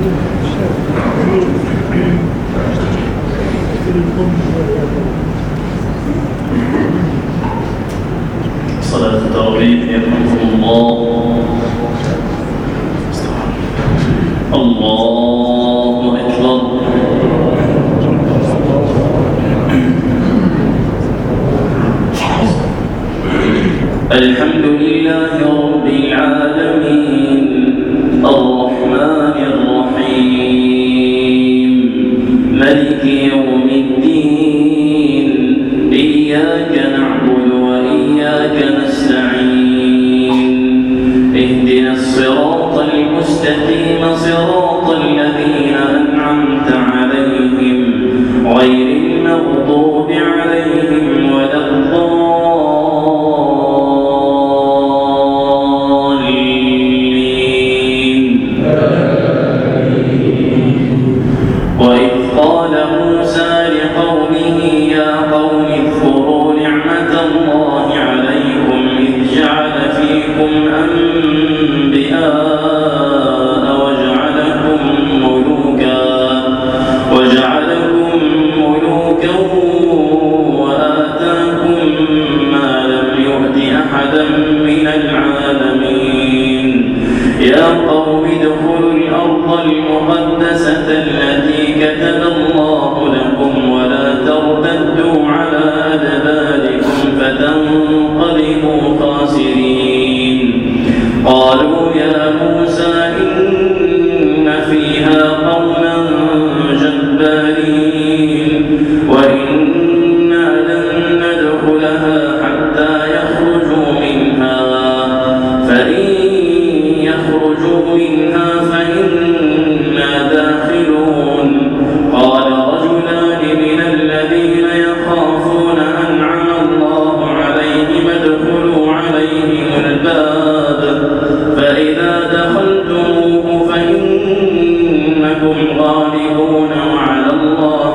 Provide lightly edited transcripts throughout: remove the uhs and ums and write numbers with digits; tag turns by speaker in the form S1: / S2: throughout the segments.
S1: صلاة التراويح يرحمكم الله. الله أكبر. الحمد لله رب العالمين الرحمن الرحيم مالك يوم الدين إياك نعبد وإياك نستعين اهدنا الصراط المستقيم صراط الذين أنعمت عليهم غير المغضوب عليهم ولا الضالين. وإذ قال موسى لقومه يا قوم اذكروا نعمة الله عليكم إذ جعل فيكم أنبياء وجعلكم ملوكا وآتاكم ما لم يؤت أحدا من العالمين. يا قوم ادخلوا الأرض المقدسة التي كتب الله لكم ولا ترتدوا على أدباركم فتنقلبوا خاسرين. قالوا يا موسى إن فيها قوما جبارين وإنا لن ندخلها حتى يخرجوا منها فإن يخرجوا منها فإنا داخلون. قال رجلان من الذين يخافون أنعم الله عليهم ادخلوا عليهم الباب فإذا دخلتموه فإنكم غالبون وعلى الله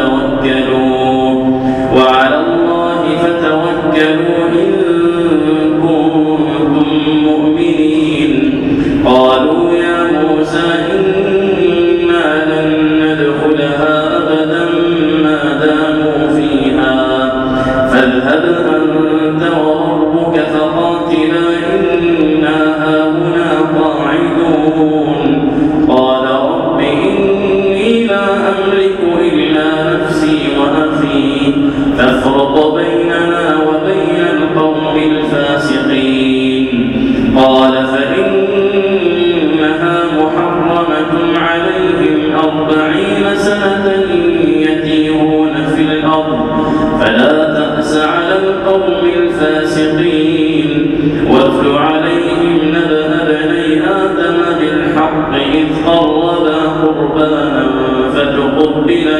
S1: فتوكلوا إن كنتم مؤمنين. قالوا يا موسى إنا لن ندخلها أبدا ما داموا فيها فاذهب أنت وربك فقاتلا إنا هاهنا قاعدون. قال رب إني لا أملك إلا نفسي وأخي فافرق بيننا وبين القوم الفاسقين. قال فإنها محرمة عليهم 40 سنة يتيهون في الأرض فلا تأس على القوم الفاسقين. واتل عليهم نبأ بني آدم بالحق إذ قربا قربانا فتقبل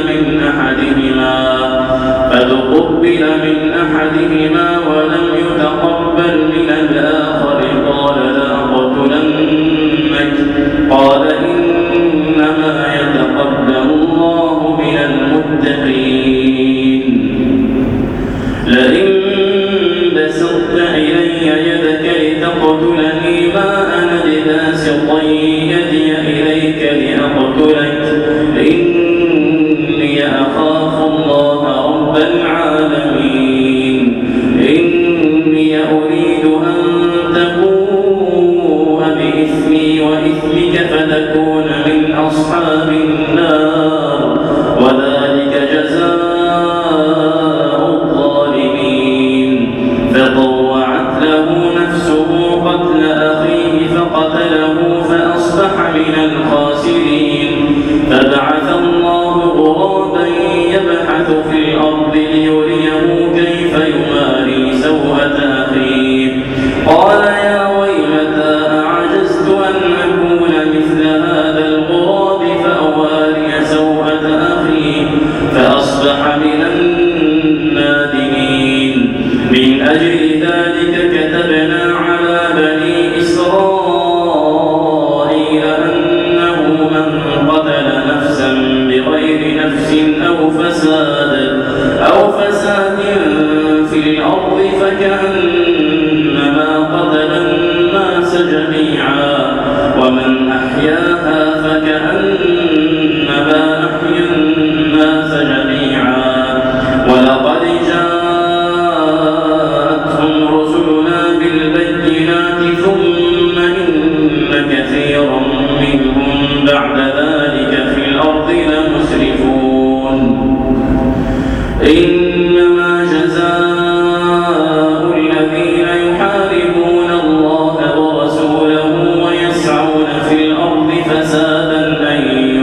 S1: من أحدهما ولم يتقبل من الآخر قال لأقتلنك. قال إنما يتقبل الله من المتقين. لئن بسطت إلي يدك لتقتلني ما أنا بباسط يدي إليك لأقتلك إني أخاف الله رب العالمين. إني أريد أن تبوء بإثمي وإثمك فتكون من أصحاب النار وذلك جزاء الظالمين. فطوعت له نفسه قتل أخيه فقتله فأصبح من الخاسرين. فبعث الله غرابا يبحث في الأرض ليريه كيف يواري سوءة أخيه. قال يا ويلتى أعجزت أن أكون مثل هذا الغراب فأواري سوءة أخي فأصبح من النادمين. من أجل ذلك كتبنا على بني إسرائيل أنه من قتل نفسا بغير نفس أو فساد في الأرض فكأنما قتل الناس جميعا ومن أحياها فكأنما بعد ذلك في الأرض لمسرفون إنما جزاء الذين يحاربون الله ورسوله ويسعون في الأرض فسادا أن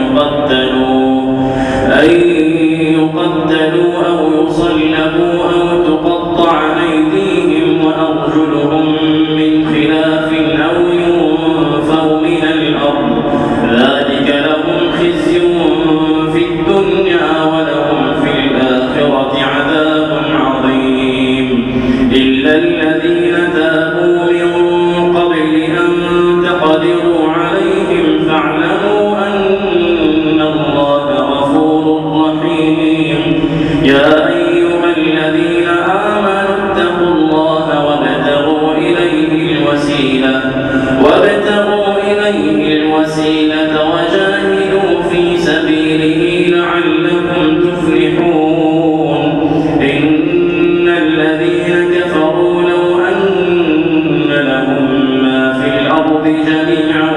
S1: يقتلوا أو يصلبوا أو تقطع أيديهم وأرجلهم من خلاف أو ينفوا من الأرض ذلك لهم خزي في الدنيا ولهم في الآخرة عذاب عظيم إلا الذين تابوا من قبل أن تقدروا عليهم فاعلموا أن الله غفور رحيم يا أيها الذين آمنوا اتقوا الله وابتغوا إليه الوسيلة وجاهدوا في سبيله لعلكم تفلحون إن الذين كفروا لو أن لهم ما في الأرض جميعا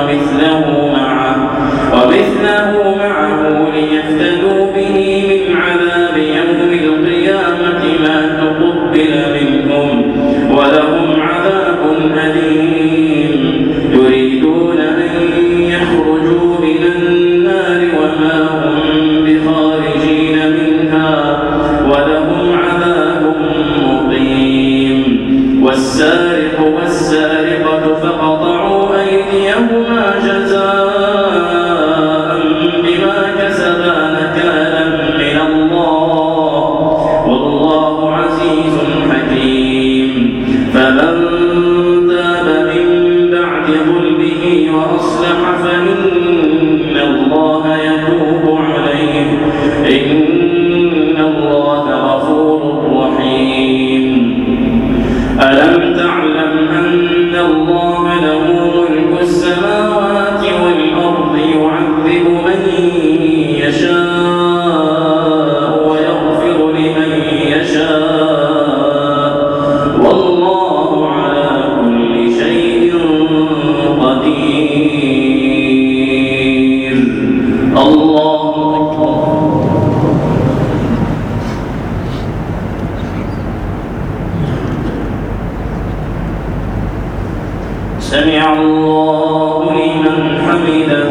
S1: ومثله معه ليفتدوا به من عذاب يوم القيامة ما تقبل منهم ولهم عذاب أليم يريدون أن يخرجوا من النار وما هم بخارجين منها ولهم عذاب مقيم والسارق والسارقة فقطعوا أيديهما جزاء بما كسبا نكالا من الله والله عزيز حكيم فمن تاب من بعد ظلمه وأصلح فإن الله يتوب عليه إن الله غفور رحيم ألم تعلم أن الله له ملك السماوات والأرض يعذب من يشاء ويغفر لمن يشاء والله على كل شيء قدير الله أكبر سمع الله لمن حمده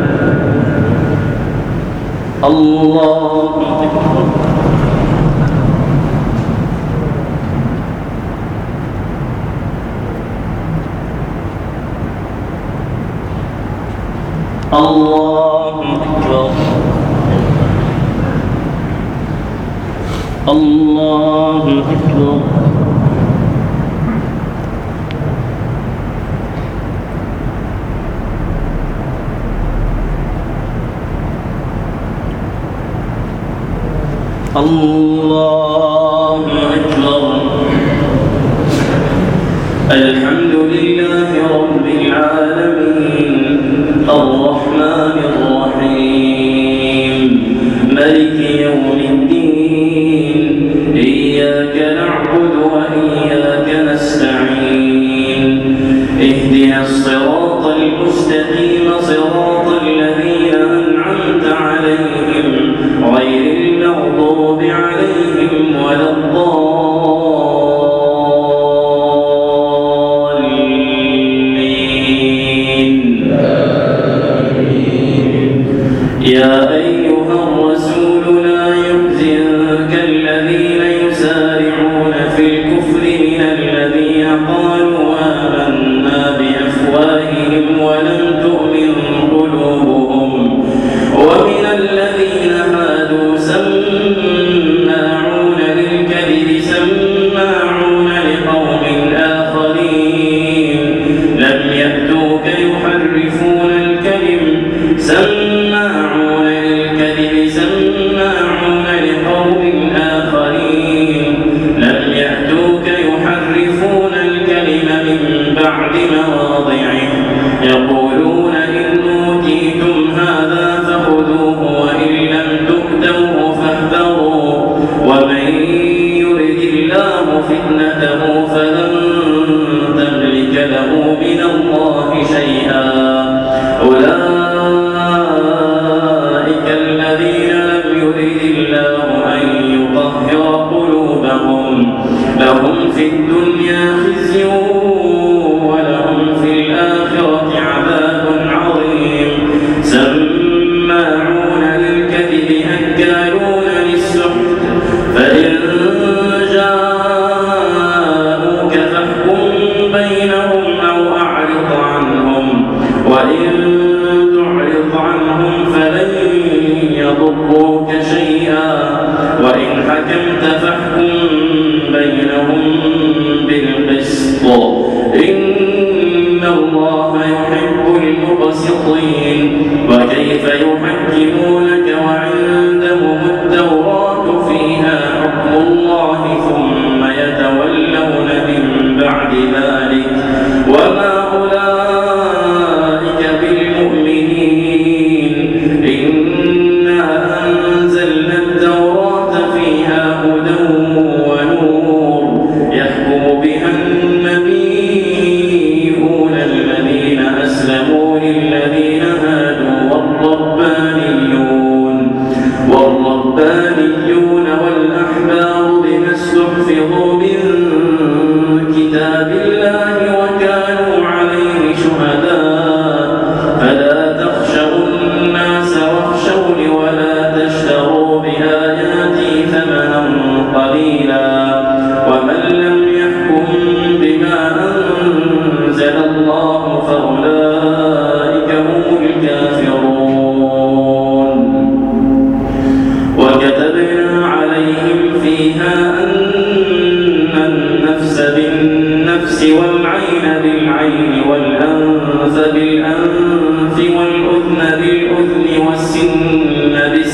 S1: الله أكبر الله أكبر الله أكبر الله أكبر الحمد لله رب العالمين الرحمن الرحيم مالك يوم الدين إياك نعبد وإياك نستعين اهدنا الصراط المستقيم صراط الذين أنعمت عليهم غير المغضوب عليهم ولا الضالين يا أيها الرسول لا يحزنك الذين يسارعون في الكفر من الذين قالوا آمنا بأفواههم ولم تؤمن قلوبهم ومن الذين هادوا سماعون للكذب سماعون لقوم آخرين لم يأتوك يحرفون الكلم سماعون للكذب سماعون لقوم آخرين لم يأتوك يحرفون الكلم من بعد مواضعه يقولون إن أوتيتم هذا فخذوه وإن لم تؤتوه فاحذروا ومن يرد الله فتنته فلن تملك له من الله شيئا أولئك وإن تعرض عنهم فلن يضروك شيئا وإن حكمت فاحكم بينهم بالقسط إن الله يحب المقسطين. وكيف يحكمونك وعندهم التوراة فيها حكم الله ثم يتولون من بعد ذلك وما أولئك بالمؤمنين. إنا أنزلنا التوراة فيها هدى ونور يحكم بها النبيون الذين أسلموا للذين هادوا والربانيون والأحبار بما استحفظوا من كتاب الله وكانوا عليه شهداء فلا تخشوا الناس واخشوني ولا تشتروا بآياتي ثمنا قليلا ومن لم يحكم بما أنزل الله فأولئك هم الكافرون. وكتبنا عليهم فيها أن النفس بالنفس والعين بالعين والأنف بالأنف والأذن بالأذن والسن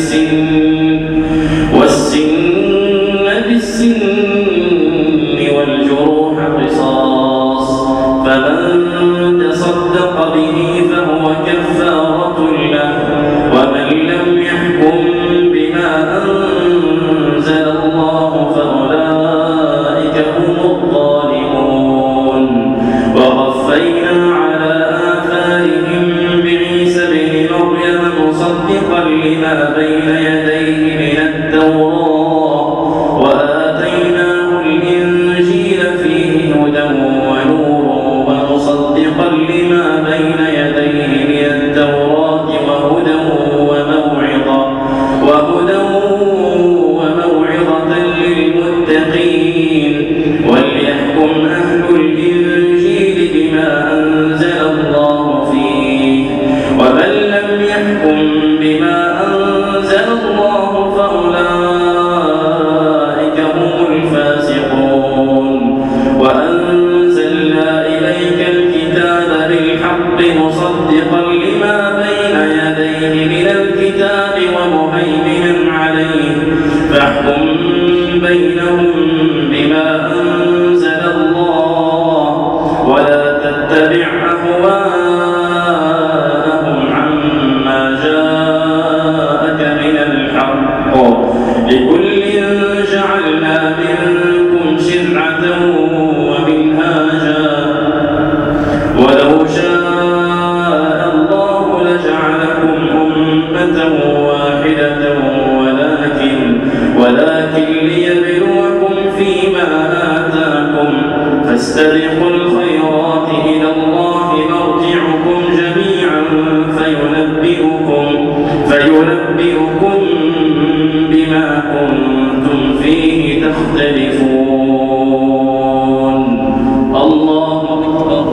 S1: بالسن والجروح قصاص فمن تصدق به فهو كفارة له ومن لم يحكم بما أنزل الله فأولئك هم الظالمون. وقفينا على آثارهم بعيسى ابن مريم مصدقا لما بين يديه من التوراة وآتيناه الإنجيل فيه هدى ونور ومصدقا لما بين يديه من التوراة وهدى وموعظة للمتقين. وليحكم أهل الإنجيل بما أنزل الله فيه ومن لم يحكم بما أنزل الله فأولئك هم الفاسقون. وأنزلنا إليك الكتاب بالحق مصدقا لما بين يديه من الكتاب ومهيمنا عليه فاحكم بينهم بما أنزل الله ولا تتبع أهواءهم عما جاءك من الحق لكل جعلنا منكم شرعة ومنهاجا ولو شاء الله لجعلكم أمة واحدة ولكن ليبلوكم فيما آتاكم فاستبقوا الخيرات إلى الله مرجعكم جميعا فينبئكم بما كنتم فيه تختلفون. الله أكبر.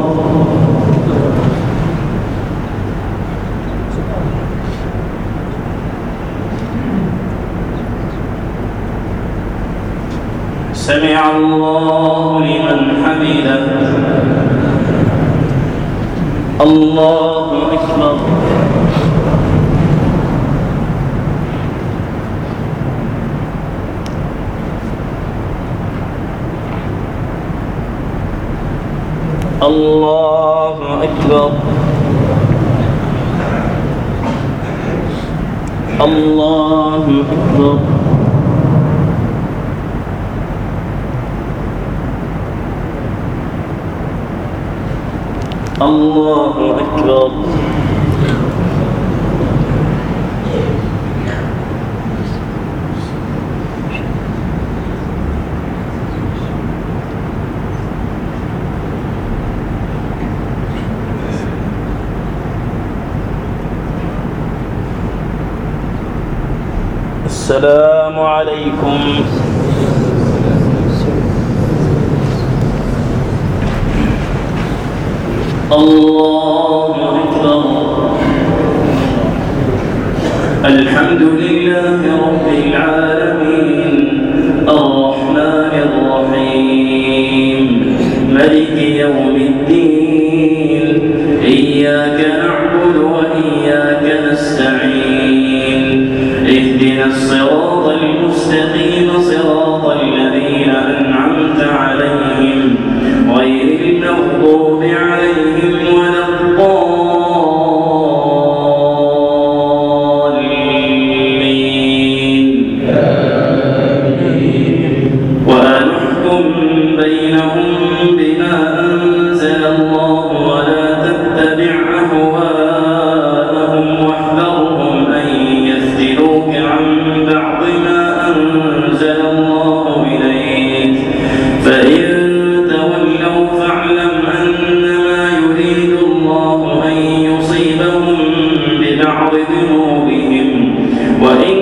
S1: سمع الله لمن حمده. الله أكبر. الله أكبر. الله أكبر. الله أكبر. السلام عليكم. الله أكبر. الحمد لله رب العالمين الرحمن الرحيم ملك يوم الدين إياك نعبد وإياك نستعين اهدنا الصراط المستقيم صراط الذين أنعمت عليهم غير المغضوب عليهم ولا الضالين وأن احكم بينهم بما أنزل الله ولا تتبع أهواءهم واحذرهم أن يفتنوك عن بعض ما أنزل الله إليك فإن تولوا فاعلم أنما يريد الله أن يصيبهم ببعض ذنوبهم وإن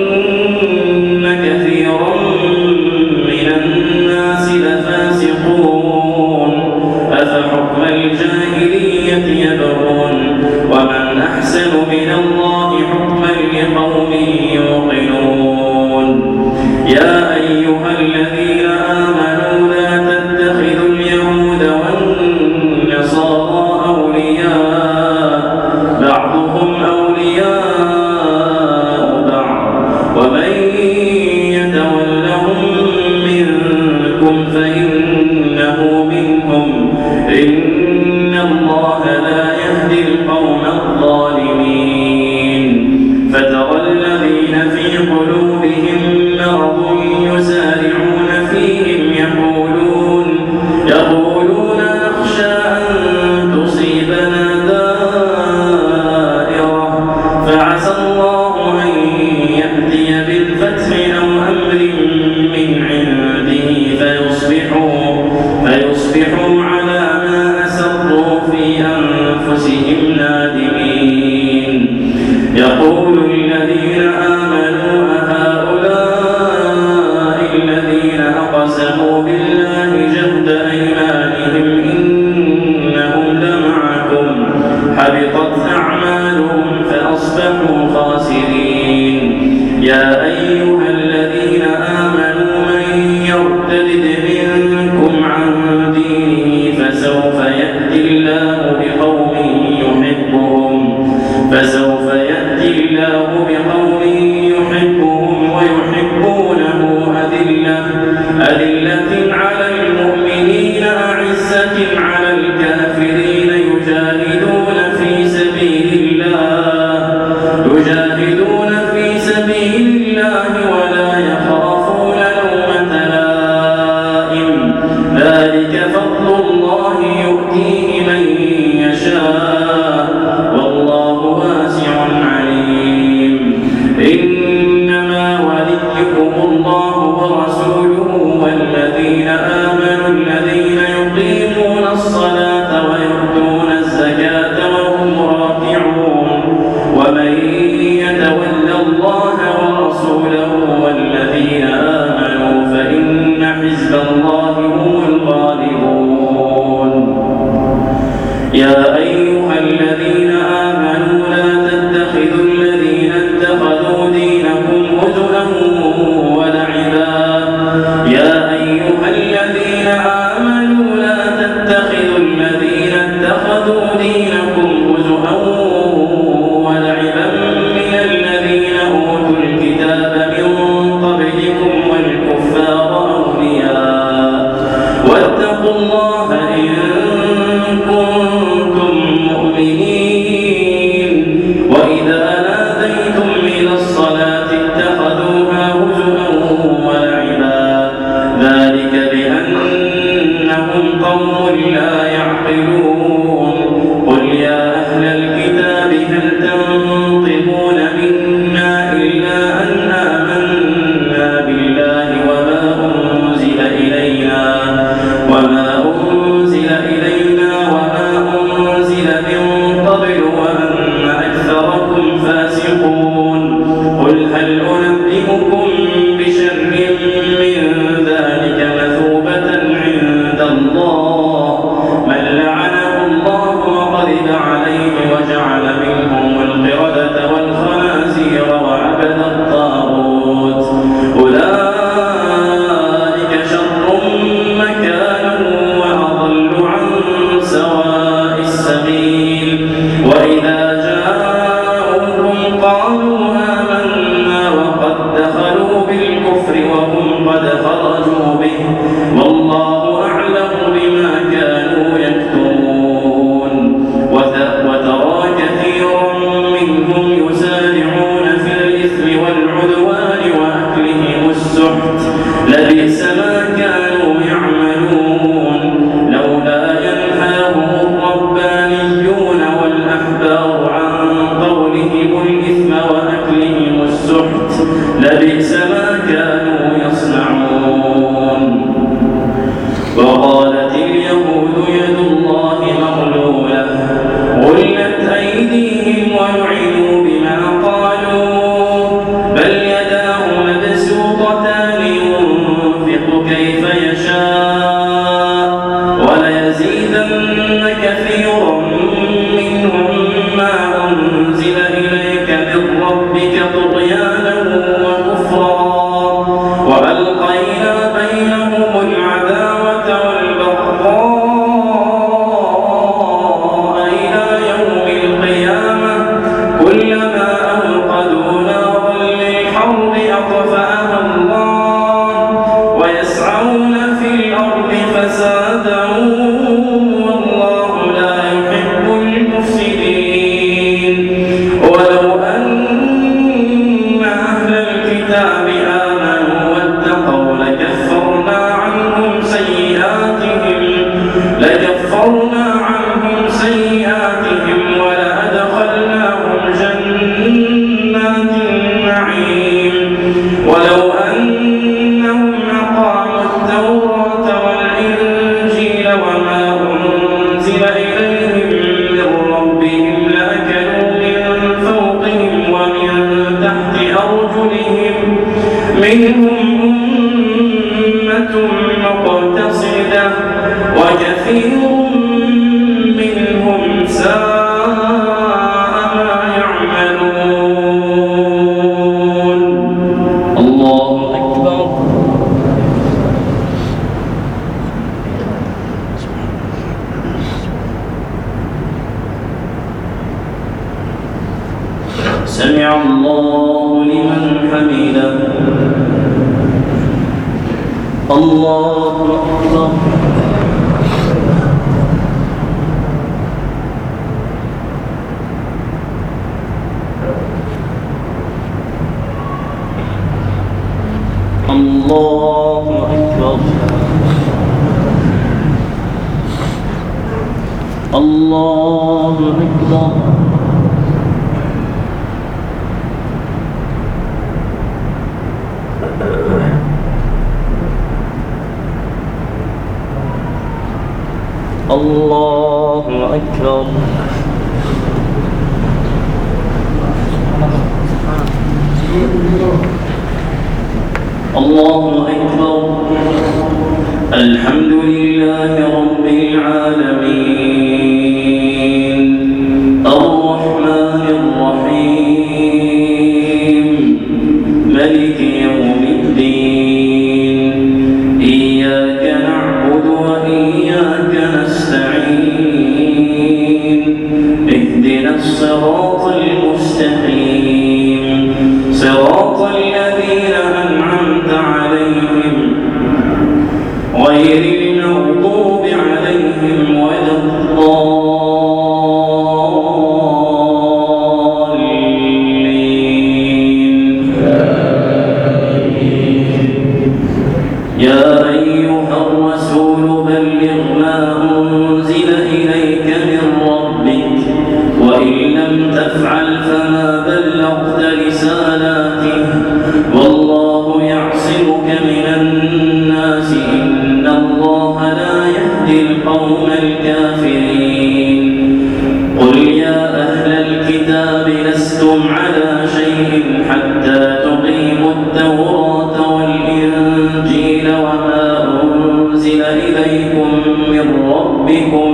S1: كثيرا من الناس لفاسقون أفحكم الجاهلية يبغون ومن أحسن من الله حكما لقوم يوقنون يا أيها الذين آمنوا لا تتخذوا اليهود والنصارى أولياء بعضهم أولياء بعض ومن يتولهم منكم فإنه منهم إن الله لا يهدي القوم الظالمين فترى الذين في قلوبهم مرض يسارعون فيهم يقولون نخشى أن تصيبنا دائرة فعسى الله أن يأتي بالفتح أو أمر من عنده فيصبحوا على ما أسروا في أنفسهم نادمين يقول الذين آمنوا أهؤلاء الذين أقسموا بالله جهد أيمانهم إنهم لمعكم حبطت أعمالهم فأصبحوا خاسرين يا أيها الذين آمنوا من يرتد منكم عن دينه فسوف يأتي الله بقوم يحبهم ويحبونه أذلة على المؤمنين أعزة على الكافرين يجاهدون في سبيل الله ولا يخافون لومة لائم ذلك فضل الله يؤتيه من يشاء والله واسع عليم ولعنوا بما قالوا بل يداه مبسوطتان ينفق كيف يشاء وليزيدن كثيرا منهم ما أنزل إليك من ربك طغيانا وكفرا وألقينا بينهم العداوة والبغضاء إلى يوم القيامة كلما أوقدوا نارا للحرب أطفأها الله ويسعون في الأرض فسادا والله لا يحب المفسدين ولو أن أهل الكتاب آمنوا واتقوا لكفرنا عنهم سيئاتهم ولأدخلناهم جنات النعيم ولو أنهم أقاموا التوراة والإنجيل وما أنزل إليهم من ربهم لأكلوا من فوقهم ومن تحت أرجلهم منهم أمة مقتصدة وكثير منهم ساء ما يعملون الله أكبر سمع الله لمن حمده الله أكبر الله أكبر الله أكبر الله أكبر الله أكبر الحمد لله رب العالمين الرحمن الرحيم ملك يوم الدين إياك نعبد وإياك نستعين اهدنا الصراط المستقيم صراط الذين أنعمت عليهم غير المغضوب عليهم ولا الضالين يا أيها الرسول بلغ ما أنزل إليك من ربك وإن لم تفعل فما بلغت رسالاته والله يعصمك من الناس إن الله لا يهدي القوم الكافرين قل يا أهل الكتاب لستم على شيء حتى تقيموا التوراة والإنجيل وما أنزل إليكم من ربكم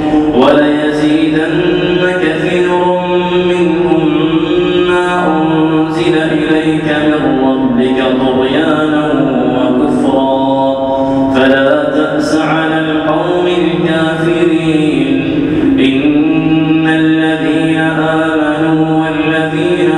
S1: وليزيدن كثير منهم ما أنزل إليك من ربك طغيانا وكفرا فلا تأس على القوم الكافرين إن الذين آمنوا والذين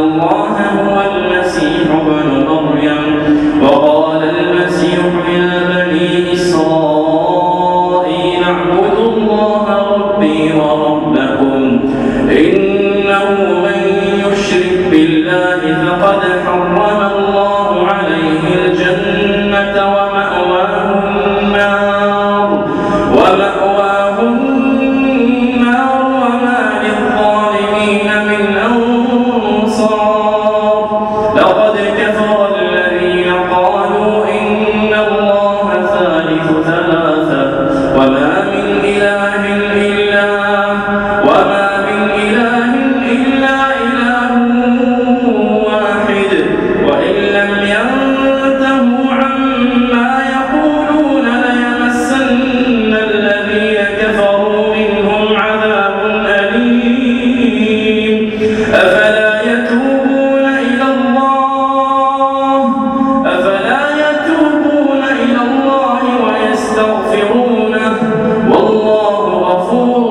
S1: الله هو المسيح ابن مريم. وقال المسيح يا بني إسرائيل اعبدوا الله ربي وربكم إنه من يشرك بالله فقد حرم الله عليه الجنة ومأواه النار وما للظالمين من أنصار. لقد كفر الذين قالوا إن الله ثالث ثلاثة وما من إله إلا إله واحد وإن لم ينتهوا عما يقولون ليمسن الذين كفروا منهم عذاب أليم. أفلا يتوبون إلى الله ويستغفرونه والله غفور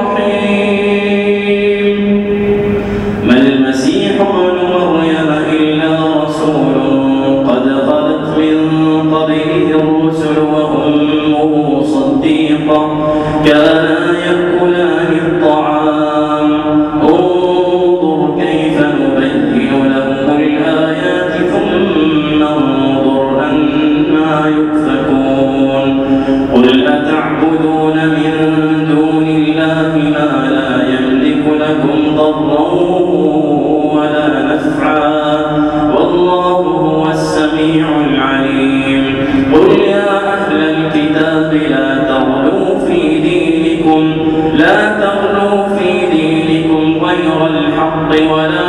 S1: رحيم. ما المسيح ابن مريم إلا رسول قد خلت من قبله الرسل وأمه صديقة كانا يأكلان الطعام. انظر كيف نبين لهم الآيات ثم انظر أنى يؤفكون. قل أتعبدون من دون الله ما لا يملك لكم ضرا ولا نفعا والله هو السميع العليم. قل يا أهل الكتاب لا تغلوا في دينكم غير الحق ولا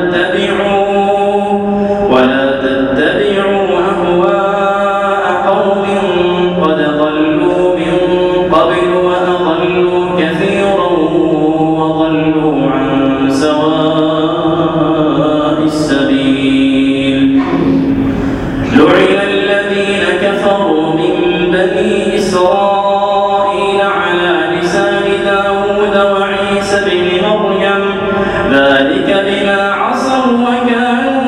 S1: تتبعوا أهواء قوم قد ضلوا من قبل وأضلوا كثيرا وضلوا عن سواء السبيل. لعن الذين كفروا من بني إسرائيل على لسان داود وعيسى بن مريم ذلك بما عصوا وكانوا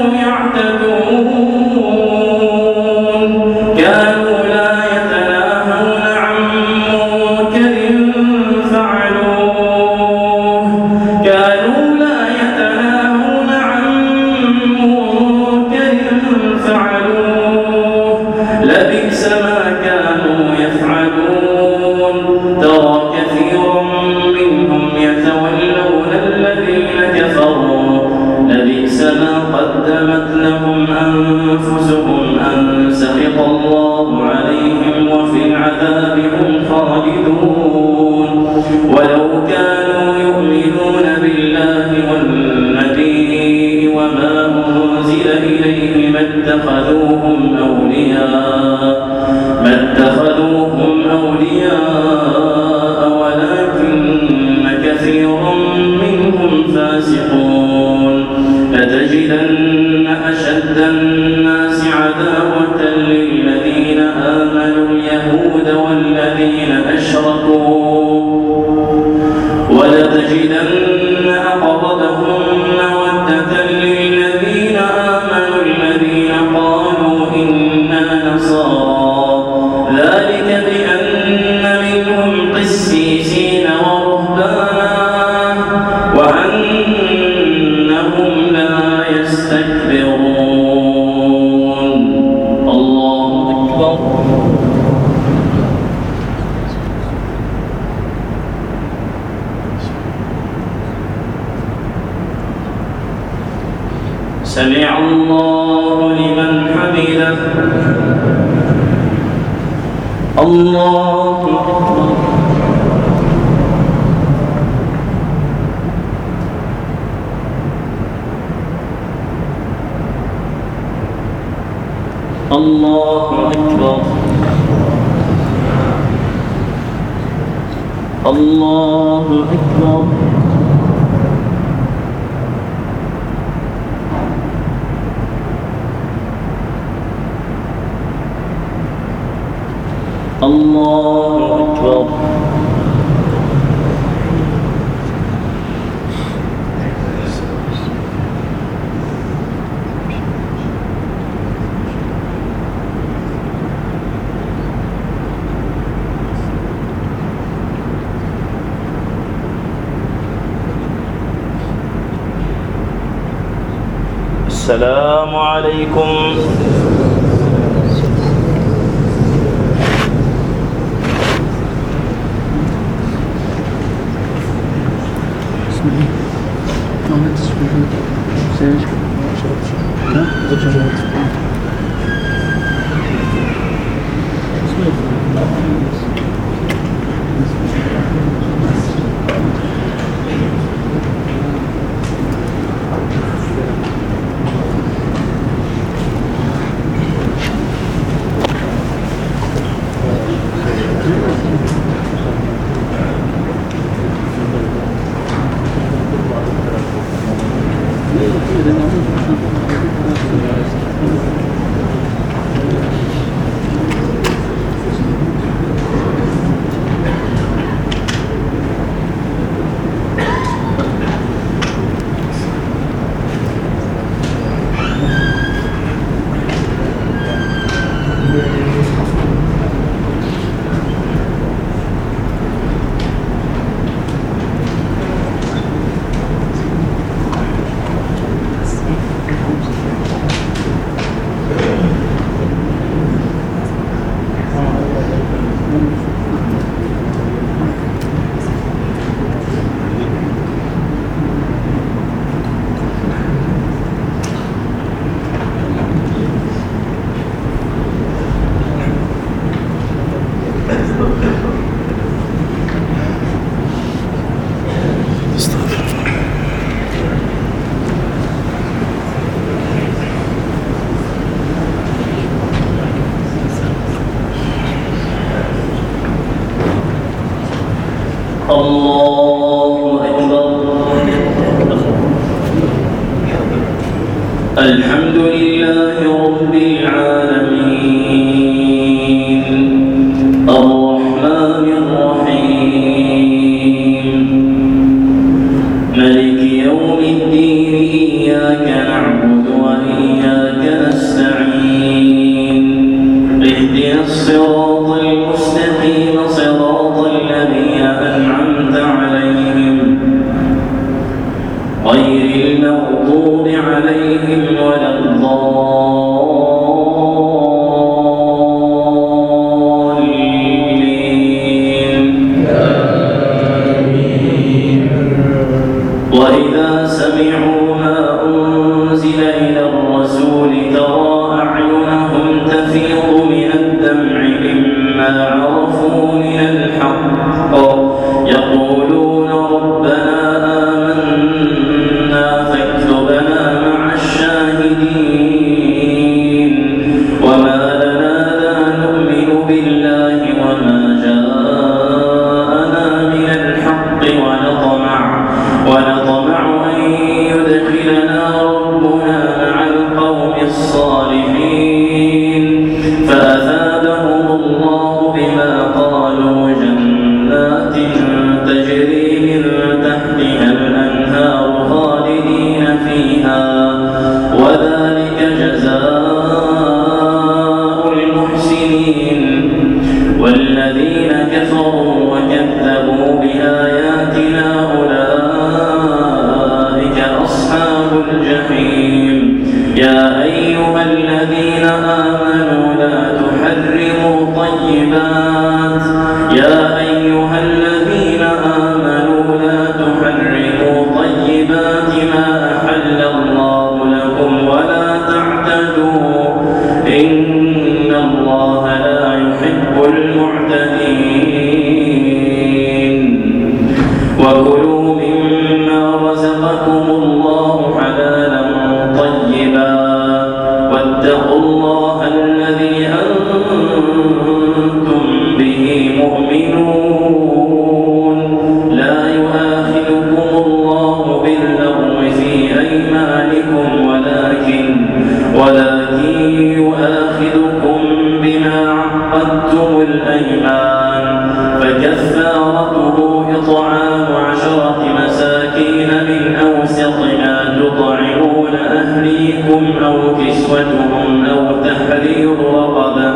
S1: يعتدون. كانوا لا يتناهون عن منكر فعلوه لبئس ما كانوا يفعلون. ترى كثيرا منهم يتولون الذين كفروا لبئس ما قدمت لهم أنفسهم أن سخط الله عليهم وفي العذاب هم خالدون. ولو كانوا يؤمنون بالله والنبي وما أنزل إليه ما اتخذوهم أولياء ولكن كثيرا منهم فاسقون. لتجدن أشد الناس عداوة للذين آمنوا اليهود والذين أشركوا ولتجدن أقربهم مودة للذين آمنوا الذين قالوا إنا نصارى ذلك بأن منهم قسيسين ورهبانا وأنهم لا يستكبرون. الله أكبر. سمع الله لمن حمده. الله أكبر. الله أكبر. الله أكبر. الله أكبر. السلام عليكم. الله أكبر. الحمد لله رب العالمين الرحمن الرحيم ملك يوم الدين إياك نعبد وإياك نستعين اهدنا الصراط المستقيم صراط الذين أنعمت عليهم غير المغضوب عليهم ولا الضالين. وإذا سمعوا ما أنزل إلى الرسول ترى أعينهم تفيض من الدمع مما عرفوا من الحق يقولون ربنا آمنا فاكتبنا مع الشاهدين. وما لنا لا نؤمن بالله وما جاءنا من الحق ونطمع أن يدخلنا ربنا مع القوم الصالحين فأثابهم الله بما قالوا جنات تجري من تحتها الأنهار خالدين فيها وذلك جزاء المحسنين. والذين كفروا وكذبوا بآياتنا أولئك أصحاب الجحيم. يا أيها الذين آمنوا لا تحرموا طيبات ما أحل الله لكم ولا تعتدوا إن الله لا يحب المعتدين. وكلوا مما رزقكم الله حلالا طيبا واتقوا الله الذي أنتم به مؤمنون. لا يؤاخذكم الله باللغو في أيمانكم ولكن يؤاخذكم بما عقدتم الأيمان فكفارته إطعام 10 مساكين من أوسط ما تطعمون أهليكم أو كسوتهم أو تحرير رقبة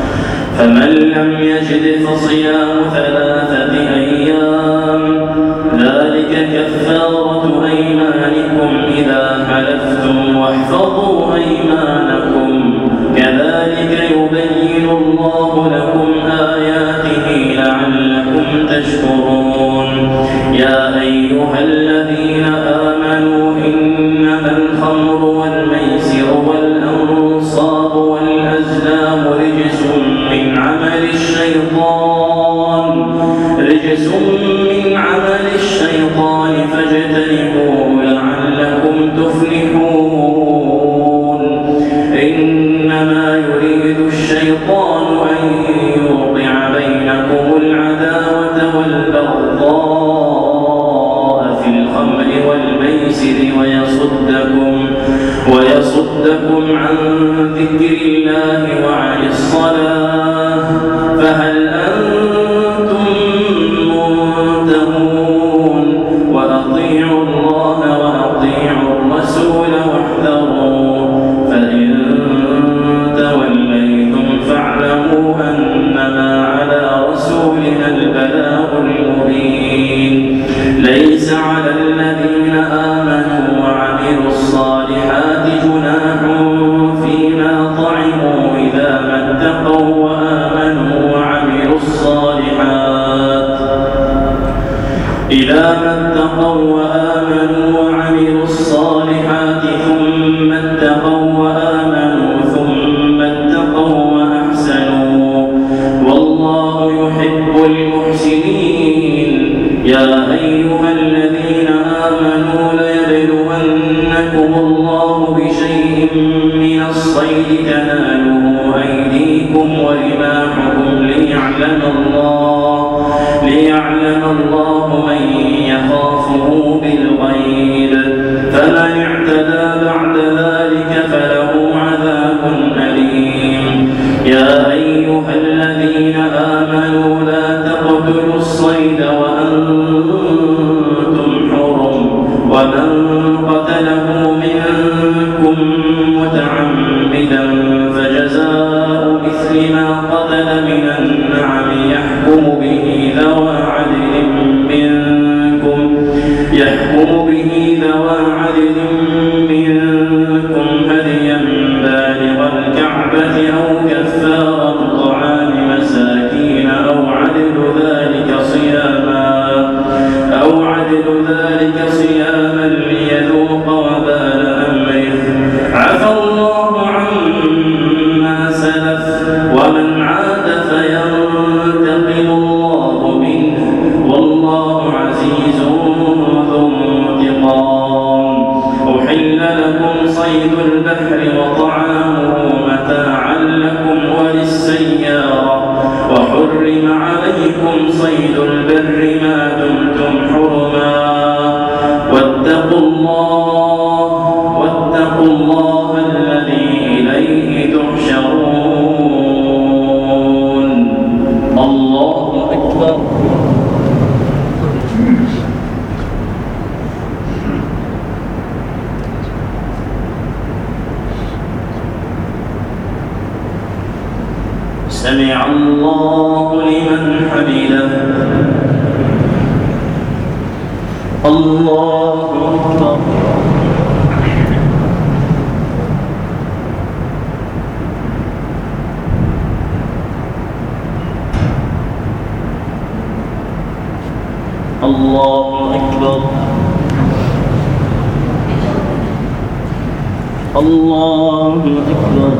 S1: فمن لم يجد فصيام 3 أيام ذلك كفارة أيمانكم إذا حلفتم واحفظوا أيمانكم كذلك يبين الله لكم آياته لعلكم تشكرون يا أيها الذين آمنوا إنما الخمر والميسر والأنصاب والأزلام رجس من عمل الشيطان فاجتنبوه لعلكم تفلحون إنما يريد الشيطان أن يوقع بينكم العداوة والبغضاء في الخمر والميسر ويصدكم عن ذكر الله وعن الصلاة فهل أنتم منتهون وأطيعوا الله وأطيعوا الرسول واحذروا فإن توليتم فاعلموا أنما على رسولنا البلاغ المبين ليس على الذين آمنوا وعملوا الصالحات جناح فيما طعموا إذا ما اتقوا وآمنوا وعملوا الصالحات ثم اتقوا وأحسنوا والله يحب المحسنين يا أيها الذين آمنوا ليبلونكم الله بشيء من الصيد تناله أيديكم ورماحكم ليعلم الله من يخافه بالغيب فمن اعتدى بعد ذلك فله عذاب أليم يا أيها الذين آمنوا لا تقتلوا الصيد وأنتم حرم ومن قتله منكم متعمدا فجزاء مثل ما قتل من النعم يحكم به ذوى عدل منكم هديا بالغ الكعبة أو كفارة طعام مساكين أو عدل ذلك صياما ليذوق وبال أمره عفى الله عما سلف ومن عاد فينتقم الله منه والله عزيز ذو انتقام أحل لكم صيد البحر وطعامه متاعا لكم وللسيارة وحرم عليكم صيد البر ما دمتم حرما واتقوا الله الذي إليه تحشرون الله أكبر سمع الله لمن حمده الله أكبر الله أكبر الله أكبر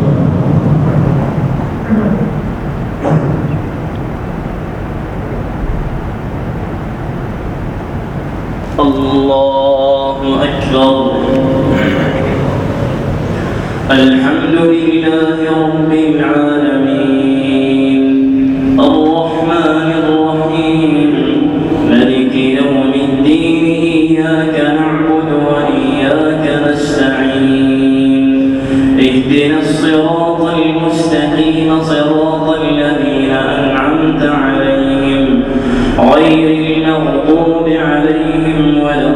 S1: الله أكبر الحمد لله رب العالمين الرحمن الرحيم مالك يوم الدين إياك نعبد وإياك نستعين اهدنا الصراط المستقيم صراط الذين أنعمت عليهم غير المغضوب عليهم ولا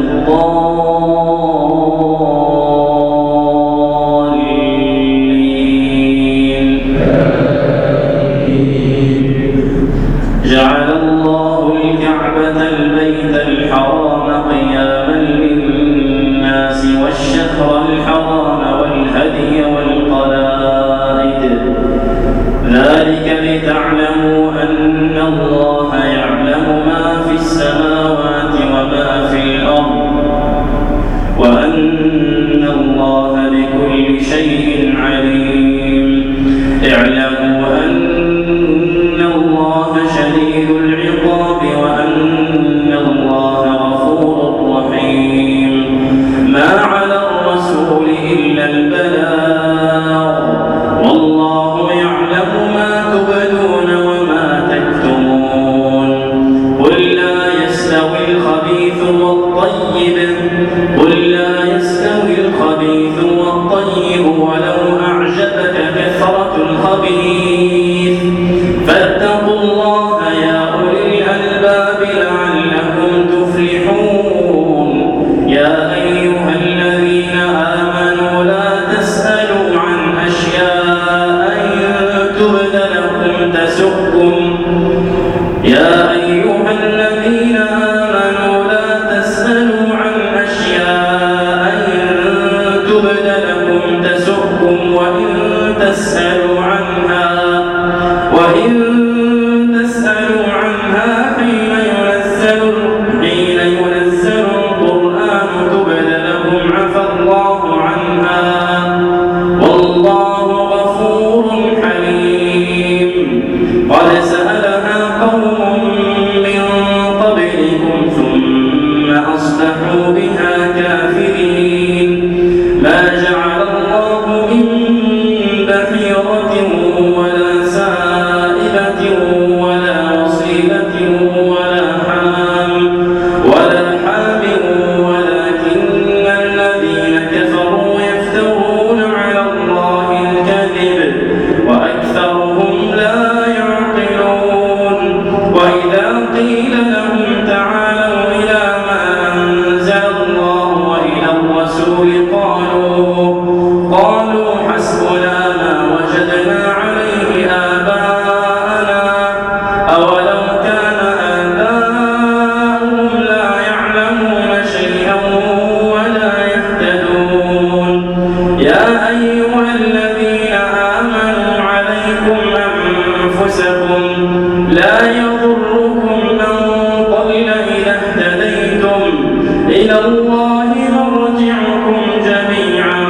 S1: الضالين جعل الله الكعبة البيت الحرام شيء عليم. اعلموا أن الله شديد العقاب وأن الله غفور رحيم. ما على الرسول إلا البلاغ والله يعلم ما تبدون وما تكتمون. قل لا يستوي الخبيث والطيب ولو أعجبك كثرة الخبيث فاتقوا الله يا أولي الألباب لعلكم تفلحون. يا أيها الذين آمنوا لا تسألوا عن أشياء إن تبد لكم تسؤكم. يا أيها الذين آمنوا لا تسألوا عن أشياء إن تبد لكم تسؤكم وإن تسألوا عنها حين ينزل القرآن تبد لكم عفى الله عنها والله غفور حليم. قد سألها قوم من قبلكم ثم أصبحوا بها كافرين. ما جعل الله من بحيرة ولا سائبة ولا وصيلة ولا حام ولكن الذين كفروا يفترون على الله الكذب وأكثرهم لا يعقلون. وإذا قيل لهم تعالوا إلى ما أنزل الله وإلى الرسول قالوا حسبنا ما وجدنا عليه آباءنا أولو كان آباؤهم لا يعلمون شيئا ولا يهتدون. يا أيها الذين آمنوا عليكم أنفسكم لا يضركم من ضل إذا اهتديتم. إلى الله مرجعكم جميعا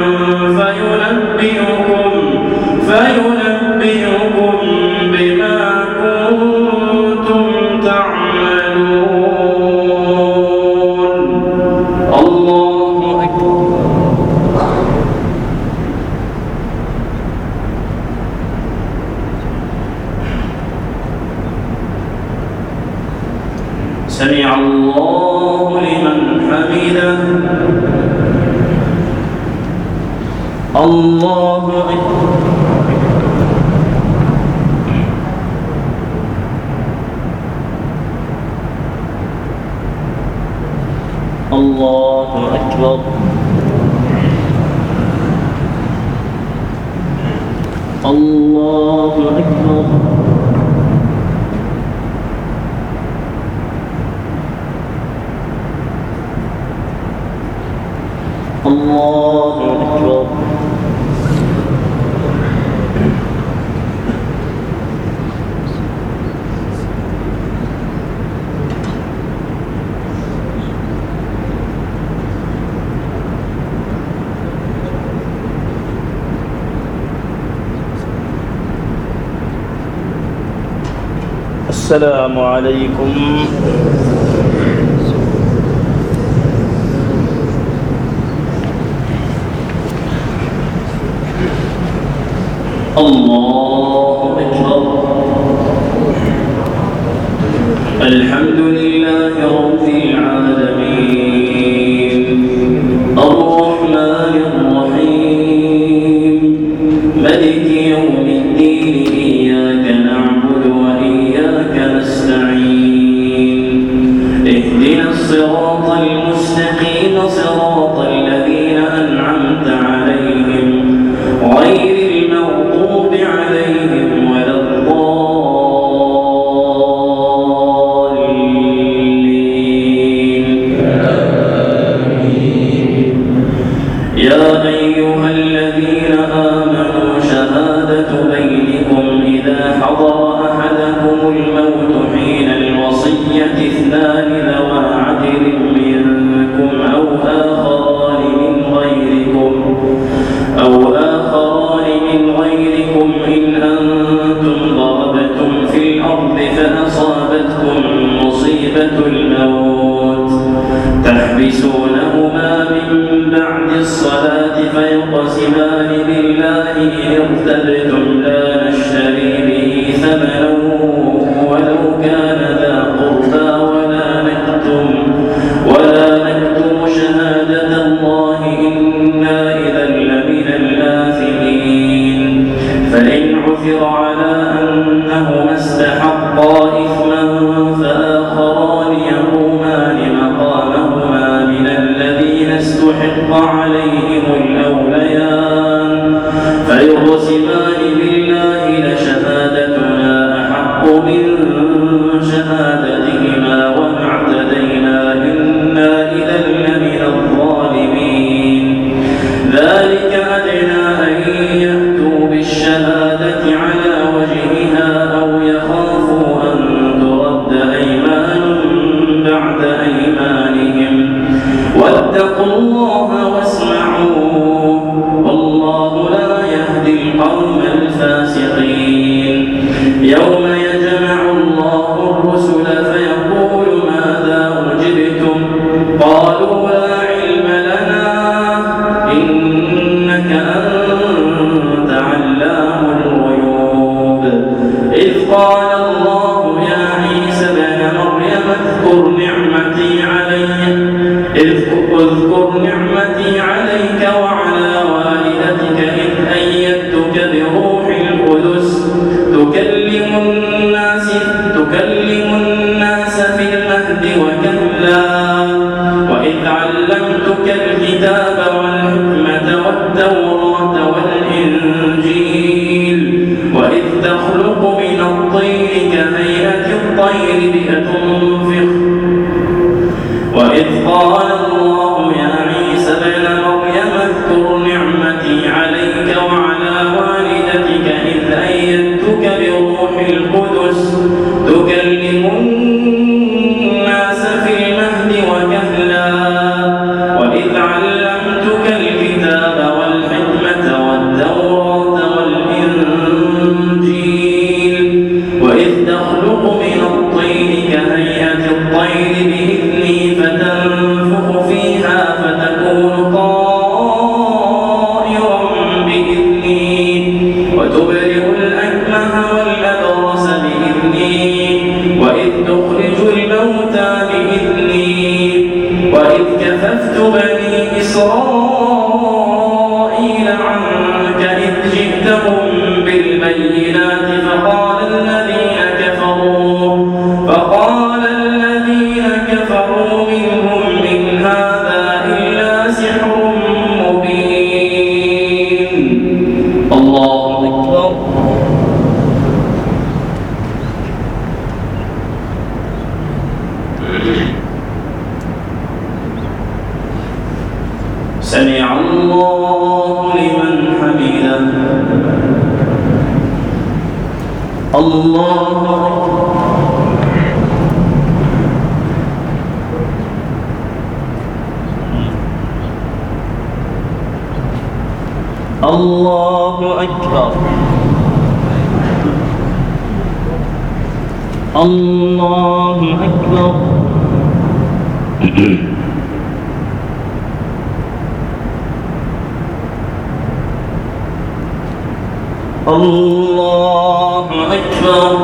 S1: فينبئكم بما كنتم تعملون. الله أكبر. سمع الله لمن حمده. الله أكبر. الله أكبر. الله أكبر. الله أكبر. السلام عليكم. الله أكبر. الحمد لله رب العالمين الرحمن الرحيم مالك يوم الدين إياك نعبد وإياك نستعين. اهدنا الصراط المستقيم صراط الذين أنعمت عليهم غير المغضوب عليهم ولا الضالين. يا أيها الذين آمنوا شهادة بالله إن ارتبتم لا نشتري به ثمنا ولو كان ذا قربى ولا نكتم شهادة الله إنا إذا لمن الآثمين. فإن عثر على أنهما استحقا إثما فآخران يقومان مقامهما من الذين استحق عليهم الأوليان فيقسمان بالله لشهادتنا أحق من شهادتهما وما اعتدينا إنا إذا لمن الظالمين. ذلك أدنى أن يأتوا بالشهادة على وجهها أو يخافوا أن ترد أيمان بعد أيمانهم واتقوا الله واسمعوا والله لا يهدي القوم الفاسقين. يوم يجمع الله الرسل فيقول ماذا أجبتم قالوا لا علم لنا إنك أنت علام الغيوب. إذ قال الله يا عيسى ابن مريم اذكر نعمتي عليك وعلى والدتك إذ أيدتك بروح القدس تكلم الناس في المهد وكهلا وإذ علمتك الكتاب والحكمة والتوراة والإنجيل وإذ تخلق من الطير كهيئة الطير بأتنفخ. وإذ قال الله يا عيسى ابن مريم اذكر نعمتي عليك وعلى والدتك إذ أيدتك بروح القدس تكلم الناس في المهد وكهلا وإذ علمتك الكتاب والحكمة والتوراة والإنجيل وإذ تخلق من الطين كهيئة الطير بإذني فتنفخ فيها فتكون طائرا بإذني وتبرئ الأكمه والأبرص بإذني وإذ تخرج الموتى بإذني وإذ كففت بني إسرائيل عنك إذ جئتهم بالبينات فقال الذين كفروا منهم إن هذا إلا سحر مبين. الله أكبر. سمع الله لمن حمده. الله الله أكبر. الله أكبر. الله أكبر.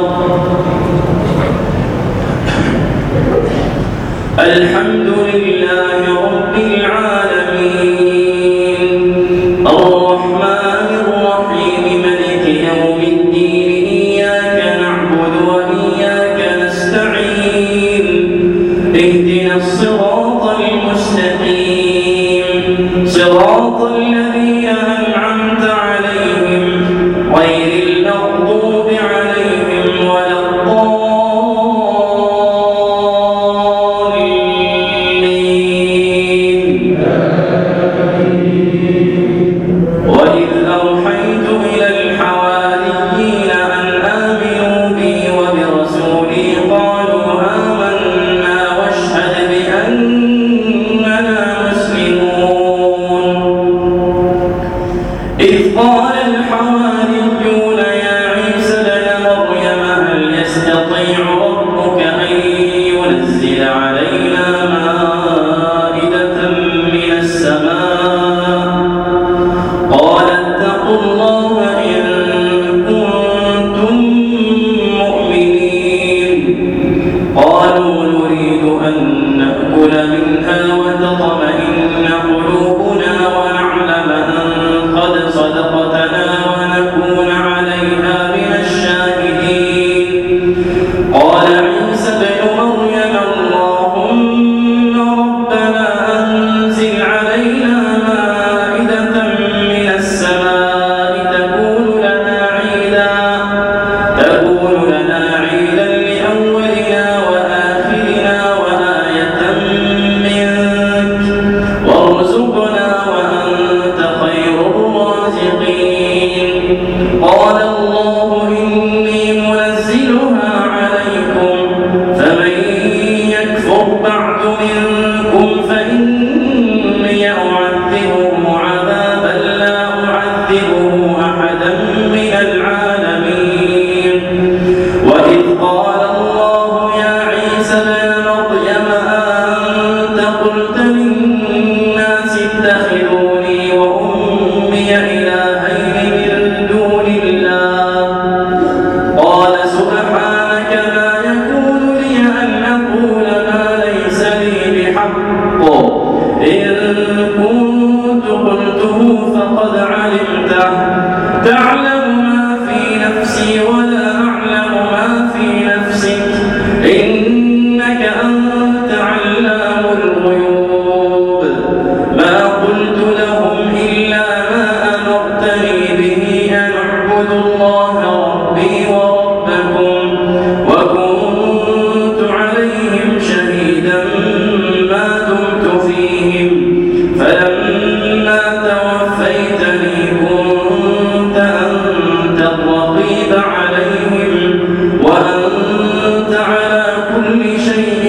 S1: الحمد لله رب العالمين الرحمن الرحيم مالك يوم الدين إياك نعبد وإياك نستعين اهدنا الصراط المستقيم صراط الذين أنعمت عليهم غير المغضوب عليهم ولا الضالين. وإذ أوحيت إلى الحواريين أن آمنوا بي وبرسولي قالوا آمنا واشهد بأننا مسلمون. إذ قال الحواريون يا عيسى ابن مريم هل يستطيع ربك أن ينزل علينا مائدة من السماء قال اتقوا الصادقين قال الله إني منزلها عليكم فمن يكفر بعد منكم فإني أعذبه عذابا لا أعذبه أحدا من العالمين وإذ قال الله يا عيسى ابن مريم أنت قلت للناس اتخذوني وأمي إلهين من دون الله قال سبحانك ما يكون لي أن أقول ما ليس لي بحق إن كنت قلته فقد علمته تعلم ما في نفسي ولا أعلم ما في نفسك إنك أنت علام الغيوب ما قلت لهم إلا ما أمرتني به أن اعبدوا الله ربي وربكم وكنت عليهم شهيدا ما دمت فيهم فلما توفيتني كنت أنت الرقيب عليهم وأنت على كل شيء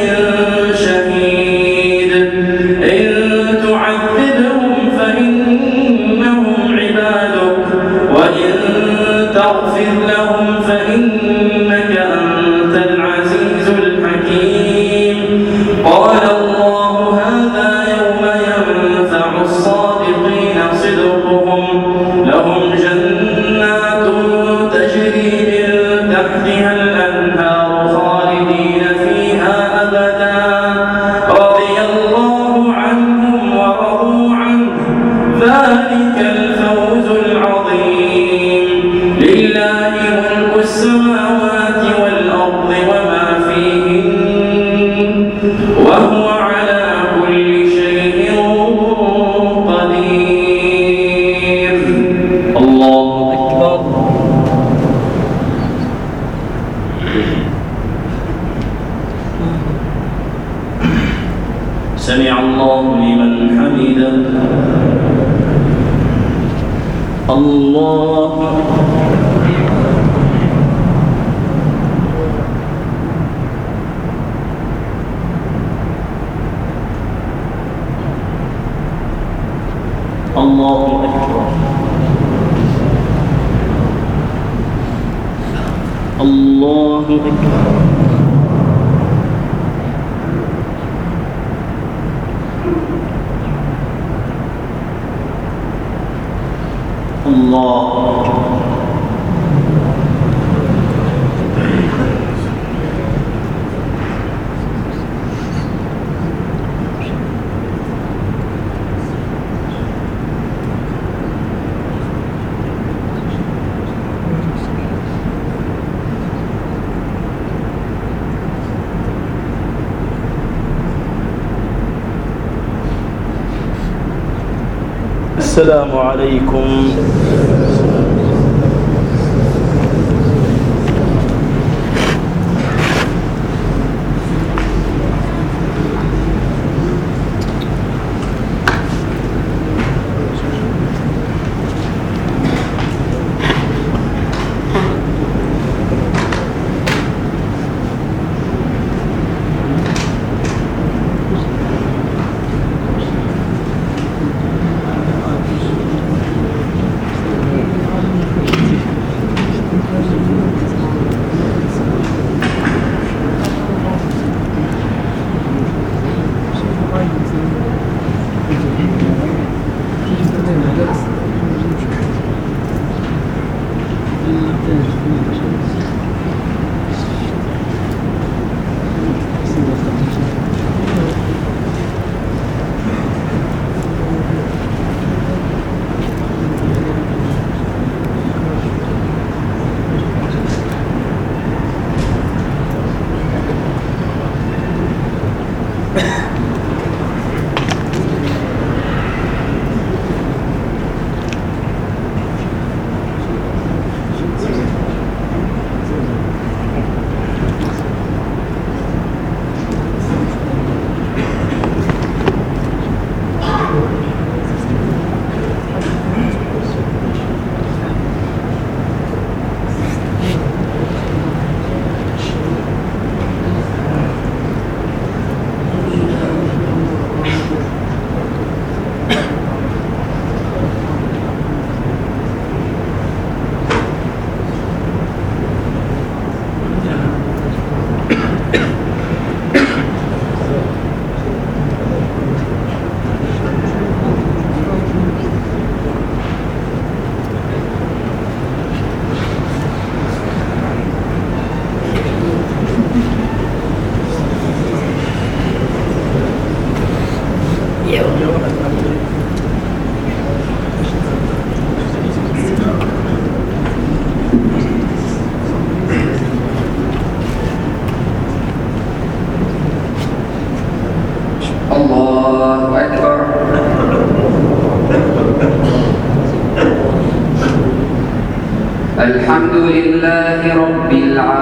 S1: شهيد إن تعذبهم فإنهم عبادك وإن تغفر لهم فإنك أنت العزيز الحكيم قال الله هذا يوم ينفع الصادقين صدقهم لهم جنات تجري من تحتها الأنهار خالدين فيها أبدا رضي الله عنهم ورضوا عنه ذلك الفوز العظيم لله ملك السماوات والأرض وما فيهن وهو على كل شيء قدير الله أكبر سمع الله لمن حمده الله الله أكبر الله أكبر الله السلام عليكم
S2: الحمد لله رب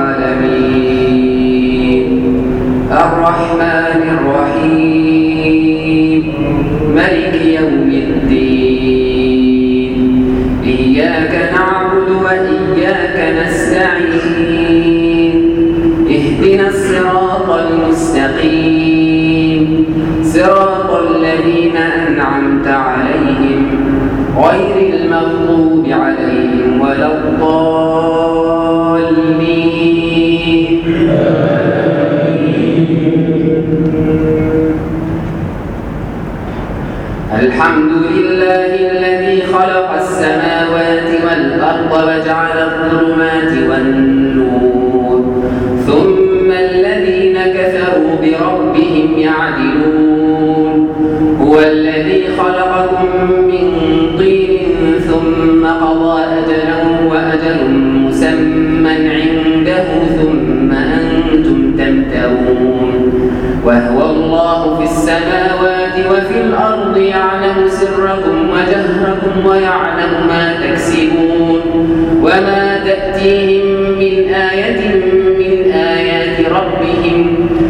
S2: العالمين الرحمن الرحيم مالك يوم الدين إياك نعبد وإياك نستعين اهدنا الصراط المستقيم صراط الذين أنعمت عليهم غير المغضوب عليهم ولا الضالين. الحمد لله الذي خلق السماوات والأرض وجعل الظلمات والنور ثم الذين كفروا بربهم يعدلون هو الذي خلقكم من طين ثم قضى أجلا وأجل مسمى عنده ثم أنتم تمترون وهو الله في السماوات وفي الأرض يعلم سركم وجهركم ويعلم ما تكسبون وما تأتيهم من آية من آيات ربهم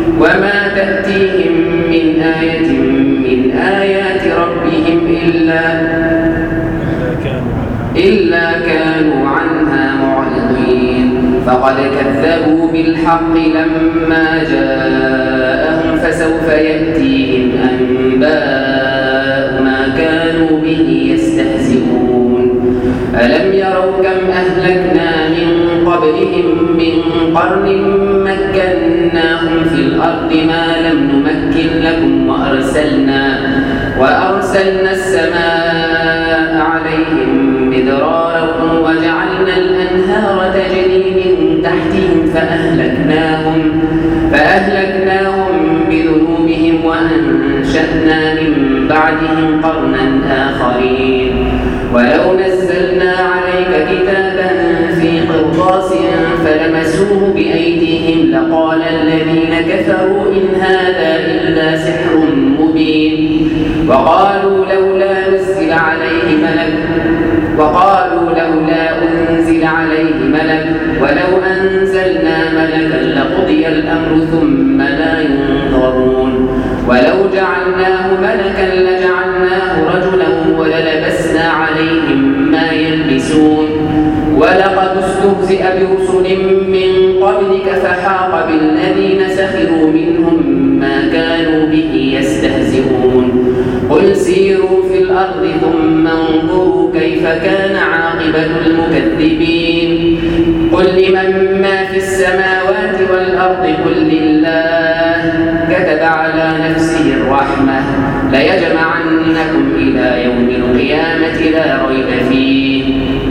S2: إلا كانوا عنها معرضين فقد كذبوا بالحق لما جاءهم فسوف يأتيهم أنباء ما كانوا به يستهزئون ألم يروا كم أهلكنا من قبلهم من قرن مكناهم في الأرض ما لم نمكن لكم وأرسلنا السماء عليهم مدرارا وجعلنا الأنهار تجري من تحتهم فأهلكناهم بذنوبهم وأنشأنا من بعدهم قرنا آخرين ولو نزلنا عليك كتابا في قرطاس فلمسوه بأيديهم لقال الذين كفروا إن هذا إلا سحر مبين وقالوا لولا أنزل عليه ملك ولو أنزلنا ملكا لقضي الأمر ثم لا ينظرون ولو جعلناه ملكا لجعلناه رجلا وللبسنا عليهم ما يلبسون ولقد استهزئ برسل من قبلك فحاق بالذين سخروا منهم ما كانوا به يستهزئون قل سيروا في الأرض ثم انظروا كيف كان عاقبة المكذبين قل لمن ما في السماوات والأرض قل لله كتب على نفسه الرحمة ليجمعنكم إلى يوم القيامة لا ريب فيه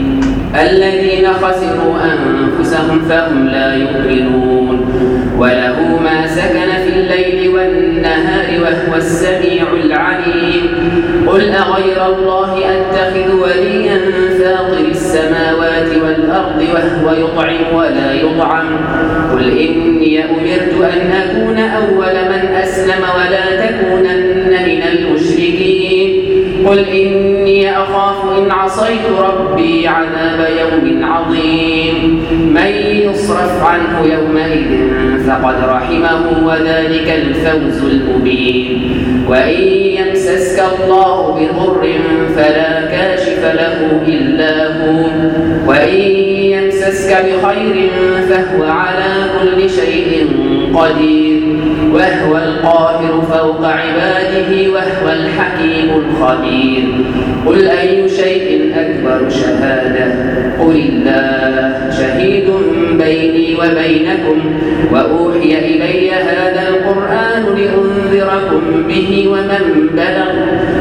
S2: الذين خسروا أنفسهم فهم لا يؤمنون وله ما سكن في الليل والنهار وهو السميع العليم قل أغير الله أتخذ وليا فاطر السماوات والأرض وهو يطعم ولا يطعم قل إني أمرت أن أكون أول من أسلم ولا تكونن من المشركين قل إني أخاف إن عصيت ربي عذاب يوم عظيم من يصرف عنه يومئذ فقد رحمه وذلك الفوز المبين وإن يمسسك الله بضر فلا كاشف له إلا هو وإن يمسسك بخير فهو على كل شيء قدير وهو القاهر فوق عباده وهو الحكيم الخبير قل أي شيء أكبر شهادة قل الله شهيد بيني وبينكم وأوحي إلي هذا القرآن لأنذركم به ومن بلغ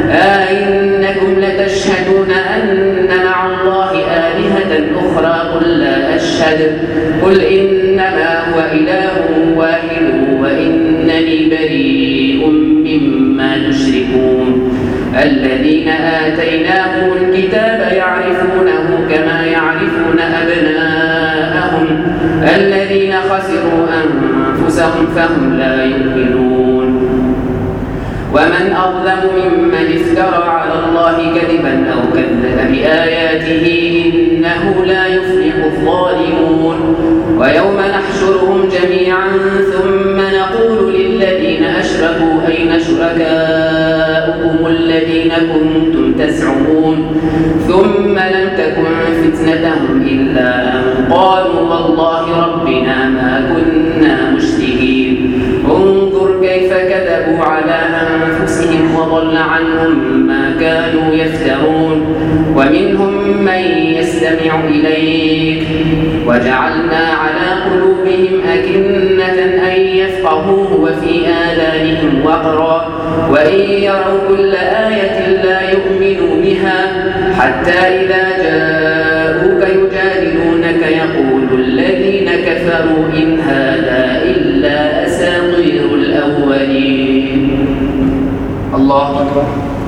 S2: أئنكم لتشهدون أن مع الله آلهة أخرى قل لا أشهد قل إنما هو إله واحد وإنني بريء مما تشركون الذين آتيناهم الكتاب يعرفونه كما يعرفون أبناءهم الذين خسروا أنفسهم فهم لا يؤمنون ومن أظلم ممن افترى على الله كذبا أو كذب بآياته إنه لا يفلح الظالمون ويوم نحشرهم جميعا ثم نقول للذين أشركوا أين شركاؤكم الذين كنتم تزعمون ثم لم تكن فتنتهم إلا أن قالوا والله ربنا ما كنا مشركين انظر كيف كذبوا على أنفسهم وضل عنهم ما كانوا يفترون ومنهم من يستمع إليك وجعلنا على قلوبهم أكنة أن يفقهوه وفي آذانهم وقرا وإن يروا كل آية لا يؤمنوا بها حتى إذا جاءوك يجادلونك يقول الذين كفروا إن هذا إلا أساطير الأولين. الله أكبر.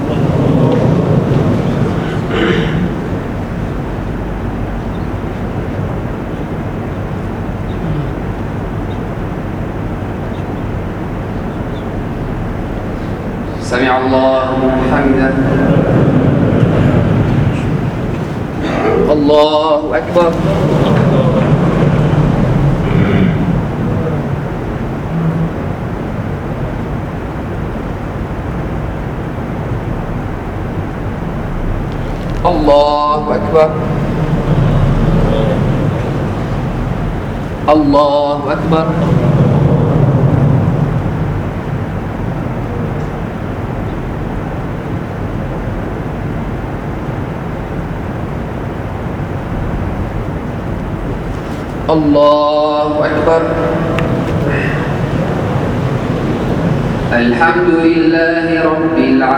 S2: سمع الله حمده. الله أكبر. الله أكبر. الله أكبر. الله أكبر. الحمد لله رب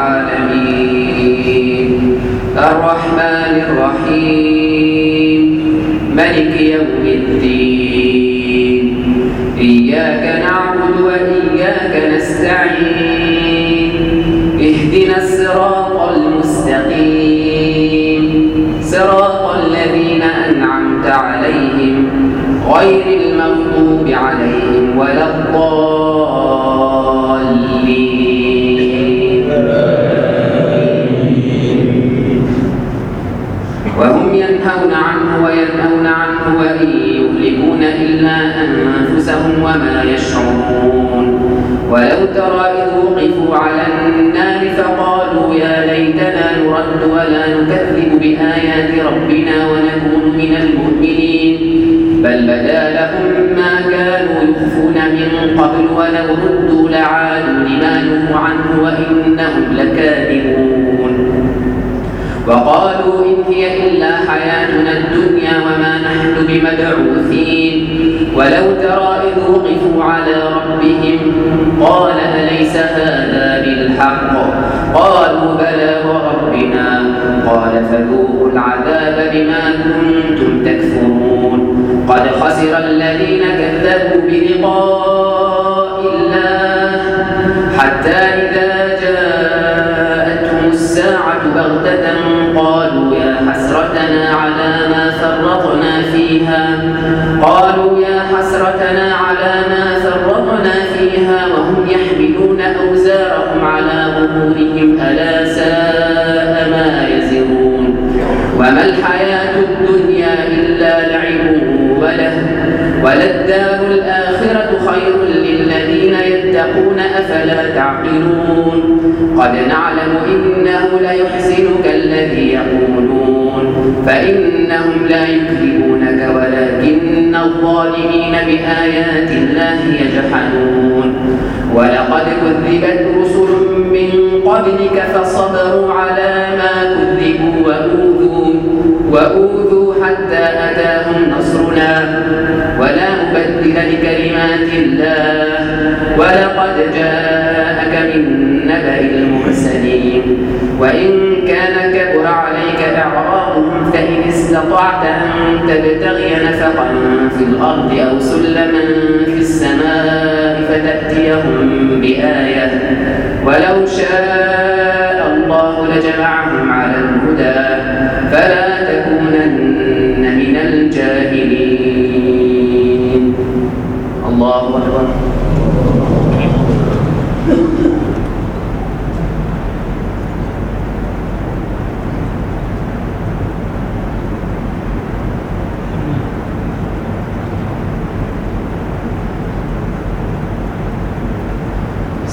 S2: العالمين الرحمن الرحيم ملك يوم الدين إياك نعبد وإياك نستعين اهدنا الصراط المستقيم صراط الذين أنعمت عليهم غير المغضوب عليهم ولا الضالين وهم ينهون عنه وينهون عنه وإن يهلكون إلا أنفسهم وما يشعرون ولو ترى إذ وقفوا على النار فقالوا يا ليتنا نرد ولا نكذب بآيات ربنا ونكون من المؤمنين بل بدا لهم ما كانوا يخفون من قبل ولو ردوا لعادوا لما نهوا عنه وإنهم لكاذبون وقالوا إن هي إلا حياتنا الدنيا وما نحن بمبعوثين ولو ترى إذ وقفوا على ربهم قال أليس هذا بالحق قالوا بلى وربنا قال فذوقوا العذاب بما كنتم تكفرون قد خسر الذين كذبوا بلقاء الله حتى إذا جاءتهم الساعة بغتة قالوا يا حسرتنا على ما فرطنا فيها وهم يحملون أوزارهم على ظهورهم ألا ساء ما يزرون وما الحياة الدنيا إلا لعب وله وللدار الآخرة خير للذين يتقون أفلا تعقلون قد نعلم إنه ليحزنك الذي يقولون فإنهم لا يكذبونك ولكن الظالمين بآيات الله يجحدون ولقد كذبت رسل من قبلك فصبروا على ما كذبوا وأوذوا حتى أتاهم نصرنا ولا مبدل لكلمات الله ولقد جاءك من نبأ المرسلين وإن كان كبر عليك إعراضهم فإن استطعت أن تبتغي نفقا في الأرض أو سلما في السماء فتأتيهم بآية ولو شاء الله لجمعهم على الهدى فلا تكونن من الجاهلين. الله أكبر.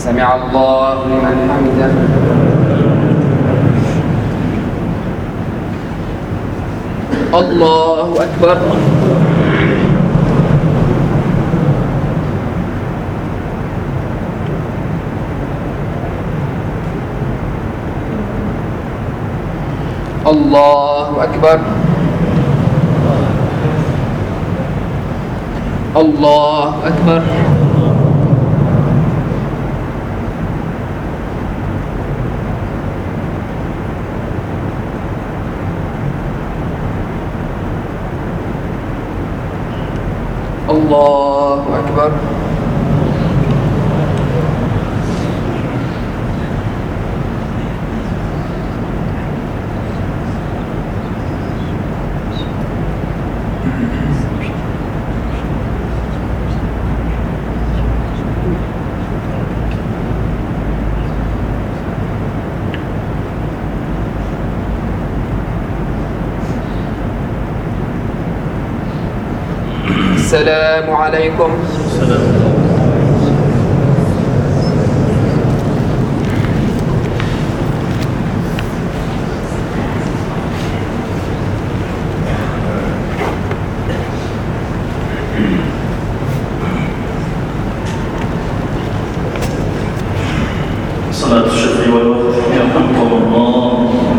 S2: سمع الله لمن حمده. الله أكبر. الله أكبر. الله أكبر. الله أكبر. السلام عليكم.
S1: صلاة الشفع والوتر يرحمكم الله.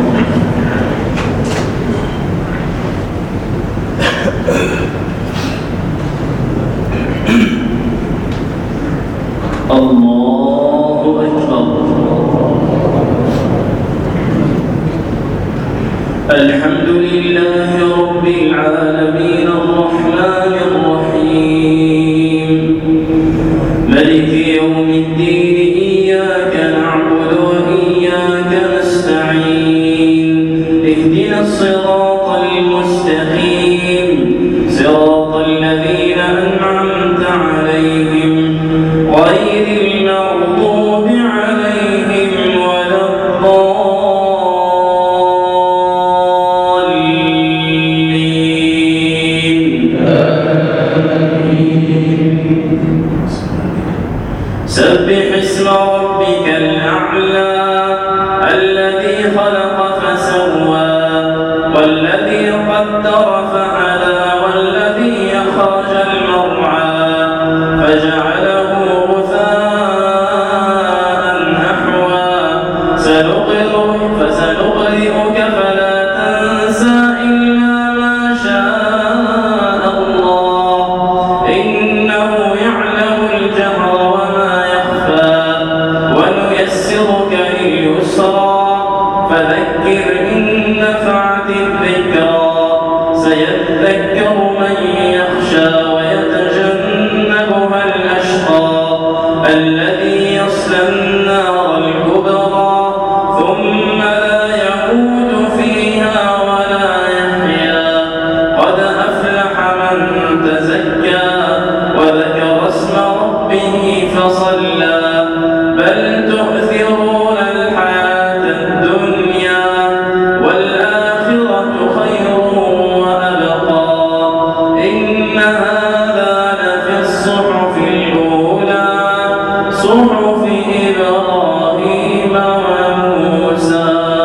S1: الله أكبر. الحمد لله رب العالمين الرحمن الرحيم ملك يوم الدين إياك نعبد وإياك نستعين اهدنا الصراط المستقيم صراط الذين أنعمت عليهم غير المغضوب عليهم ولا الضالين. سبح اسم ربك الأعلى الذي خلق فسوى والذي قدر فهدى والذي أخرج المرعى فجعله غثاء نحوا فسنقرئك فلا تنسى إلا ما شاء الله إنه يعلم الجهر وما يخفى ونيسرك لليسرى فذكر إن نفعت الذكرى سيذكر من يخشى ويتجنبها الأشقى الذي يصلى النار الكبرى ثم لا يموت فيها ولا يحيا قد أفلح من تزكى وذكر اسم ربه فصلى بل تؤثرون الحياة الدنيا والآخرة خير وأبقى إن هذا لفي الصحف الأولى صحف إبراهيم وموسى.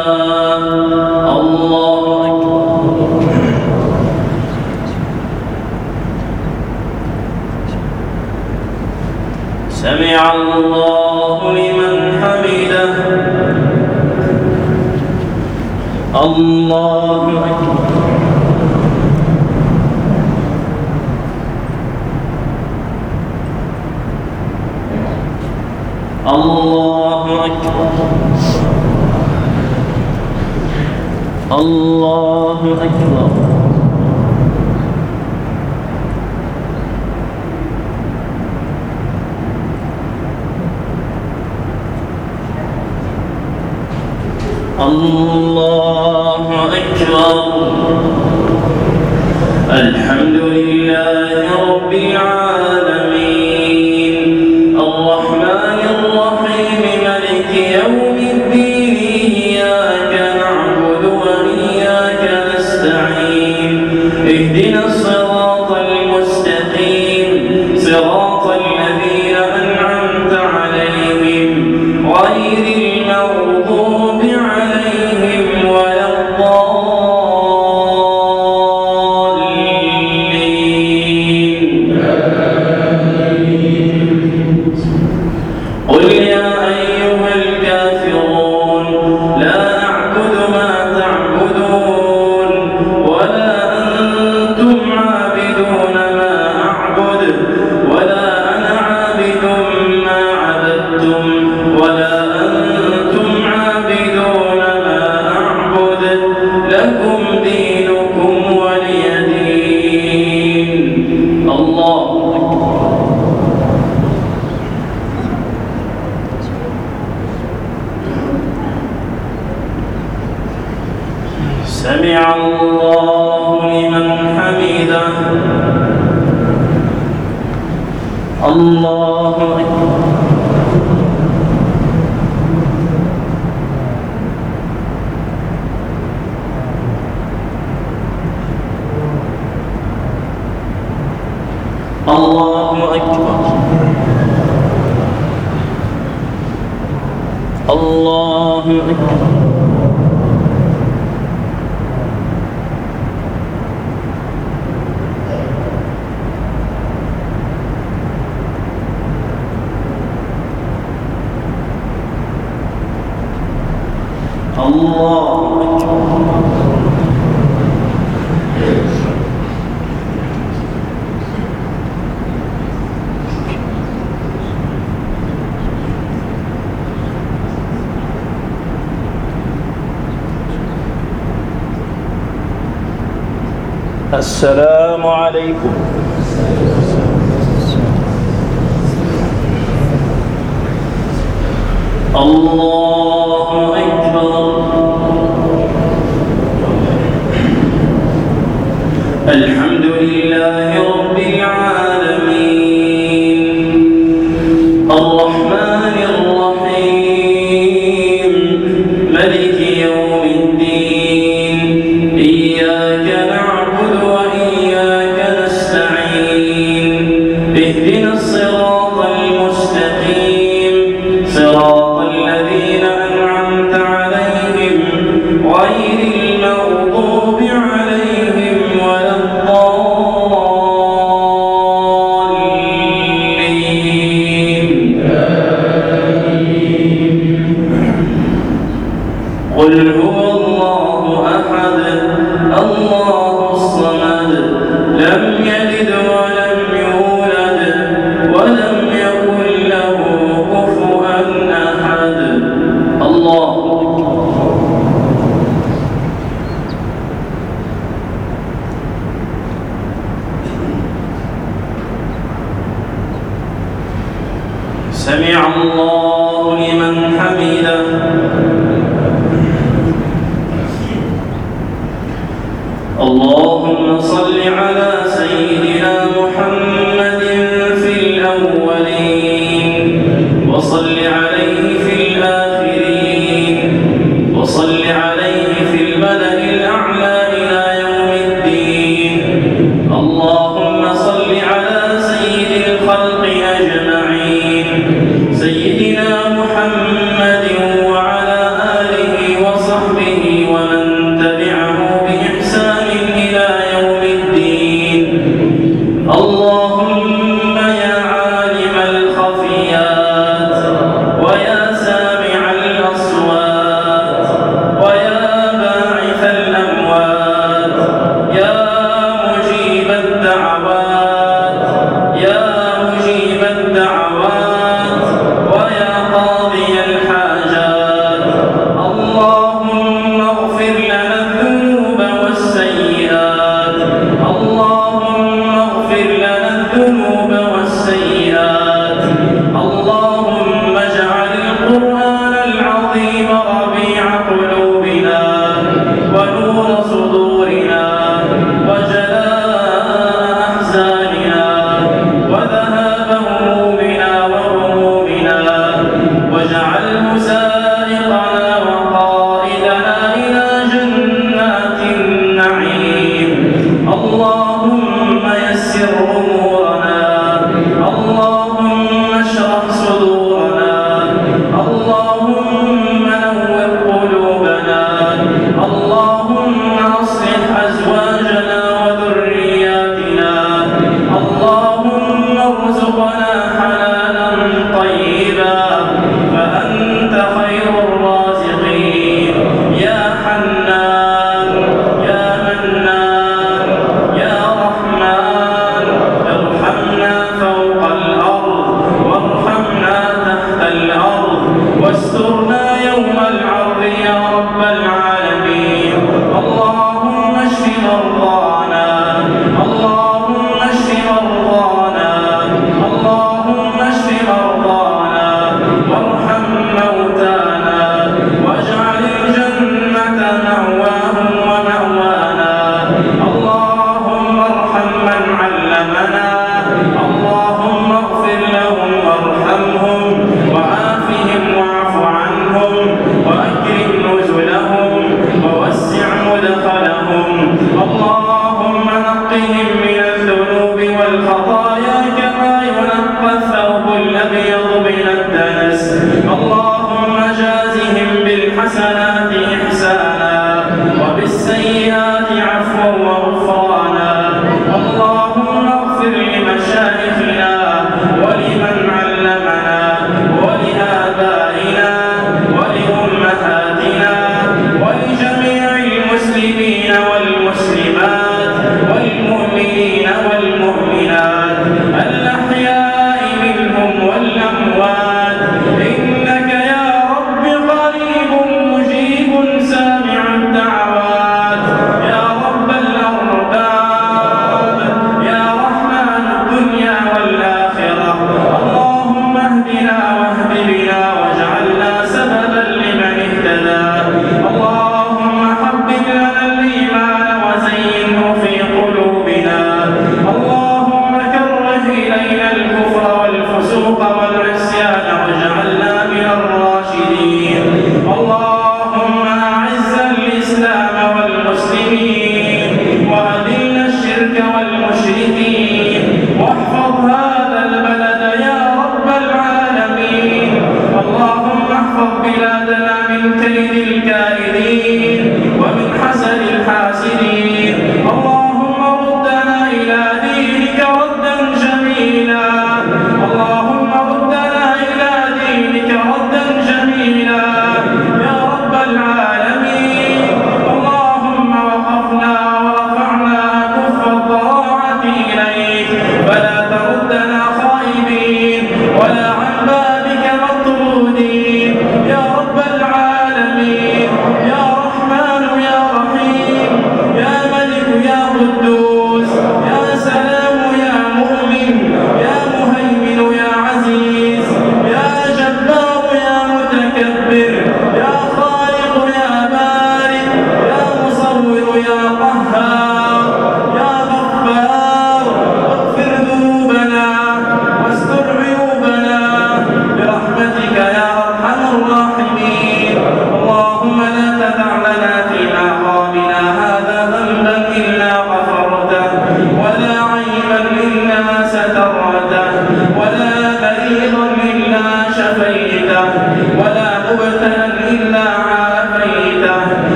S1: الله أكبر. سمع الله لمن حمده. الله أكبر. الله أكبر. الله أكبر. الله أكبر. الحمد لله رب العالمين الرحمن الرحيم مالك يوم الدين إياك نعبد وإياك نستعين اهدنا الصراط المستقيم صراط الذين أنعمت عليهم واحدة. الله أكبر. الله أكبر. الله أكبر. الله أكبر. السلام عليكم. الله أكبر. الحمد لله رب العالمين الرحمن الرحيم ملك يوم الدين إياك نعبد وإياك نستعين اهدنا الصراط المستقيم صراط الذين أنعمت عليهم غير المغضوب عليهم ولا الضالين. قل هو الله أحد الله الصمد لم يلد ولم يولد ولم يكن له كفوا أحد. الله سمع الله لمن حمده. اللهم صل على سيدنا محمد في الأولين وصل عليه في الآخرين وصل عليه في الملأ الأعلى إلى يوم الدين. اللهم صل على سيد الخلق أجمعين سيدنا محمد وعلى آله وصحبه ومن تبعه بإحسان إلى يوم الدين.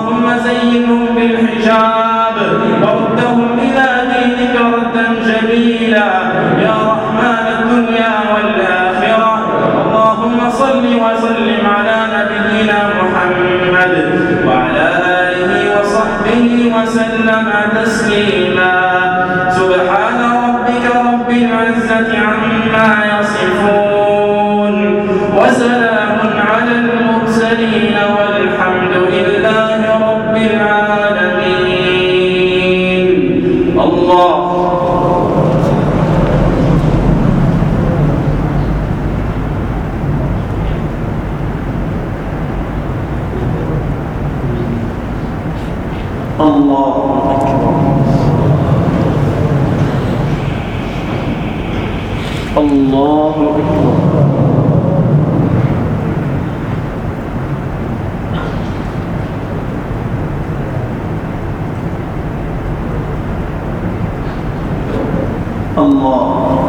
S1: اللهم زينهم بالحجاب وردهم إلى دينك ردا جميلا يا رحمن الدنيا والآخرة. اللهم صل وسلم على نبينا محمد وعلى آله وصحبه وسلم تسليما. سبحان ربك رب العزة عما يصفون وسلام على المرسلين والحمد لله رب العالمين. الله الله الله أكبر. الله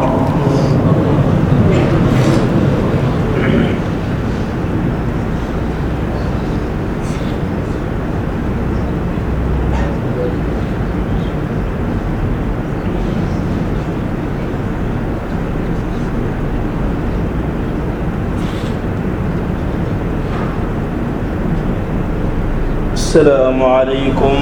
S1: السلام عليكم.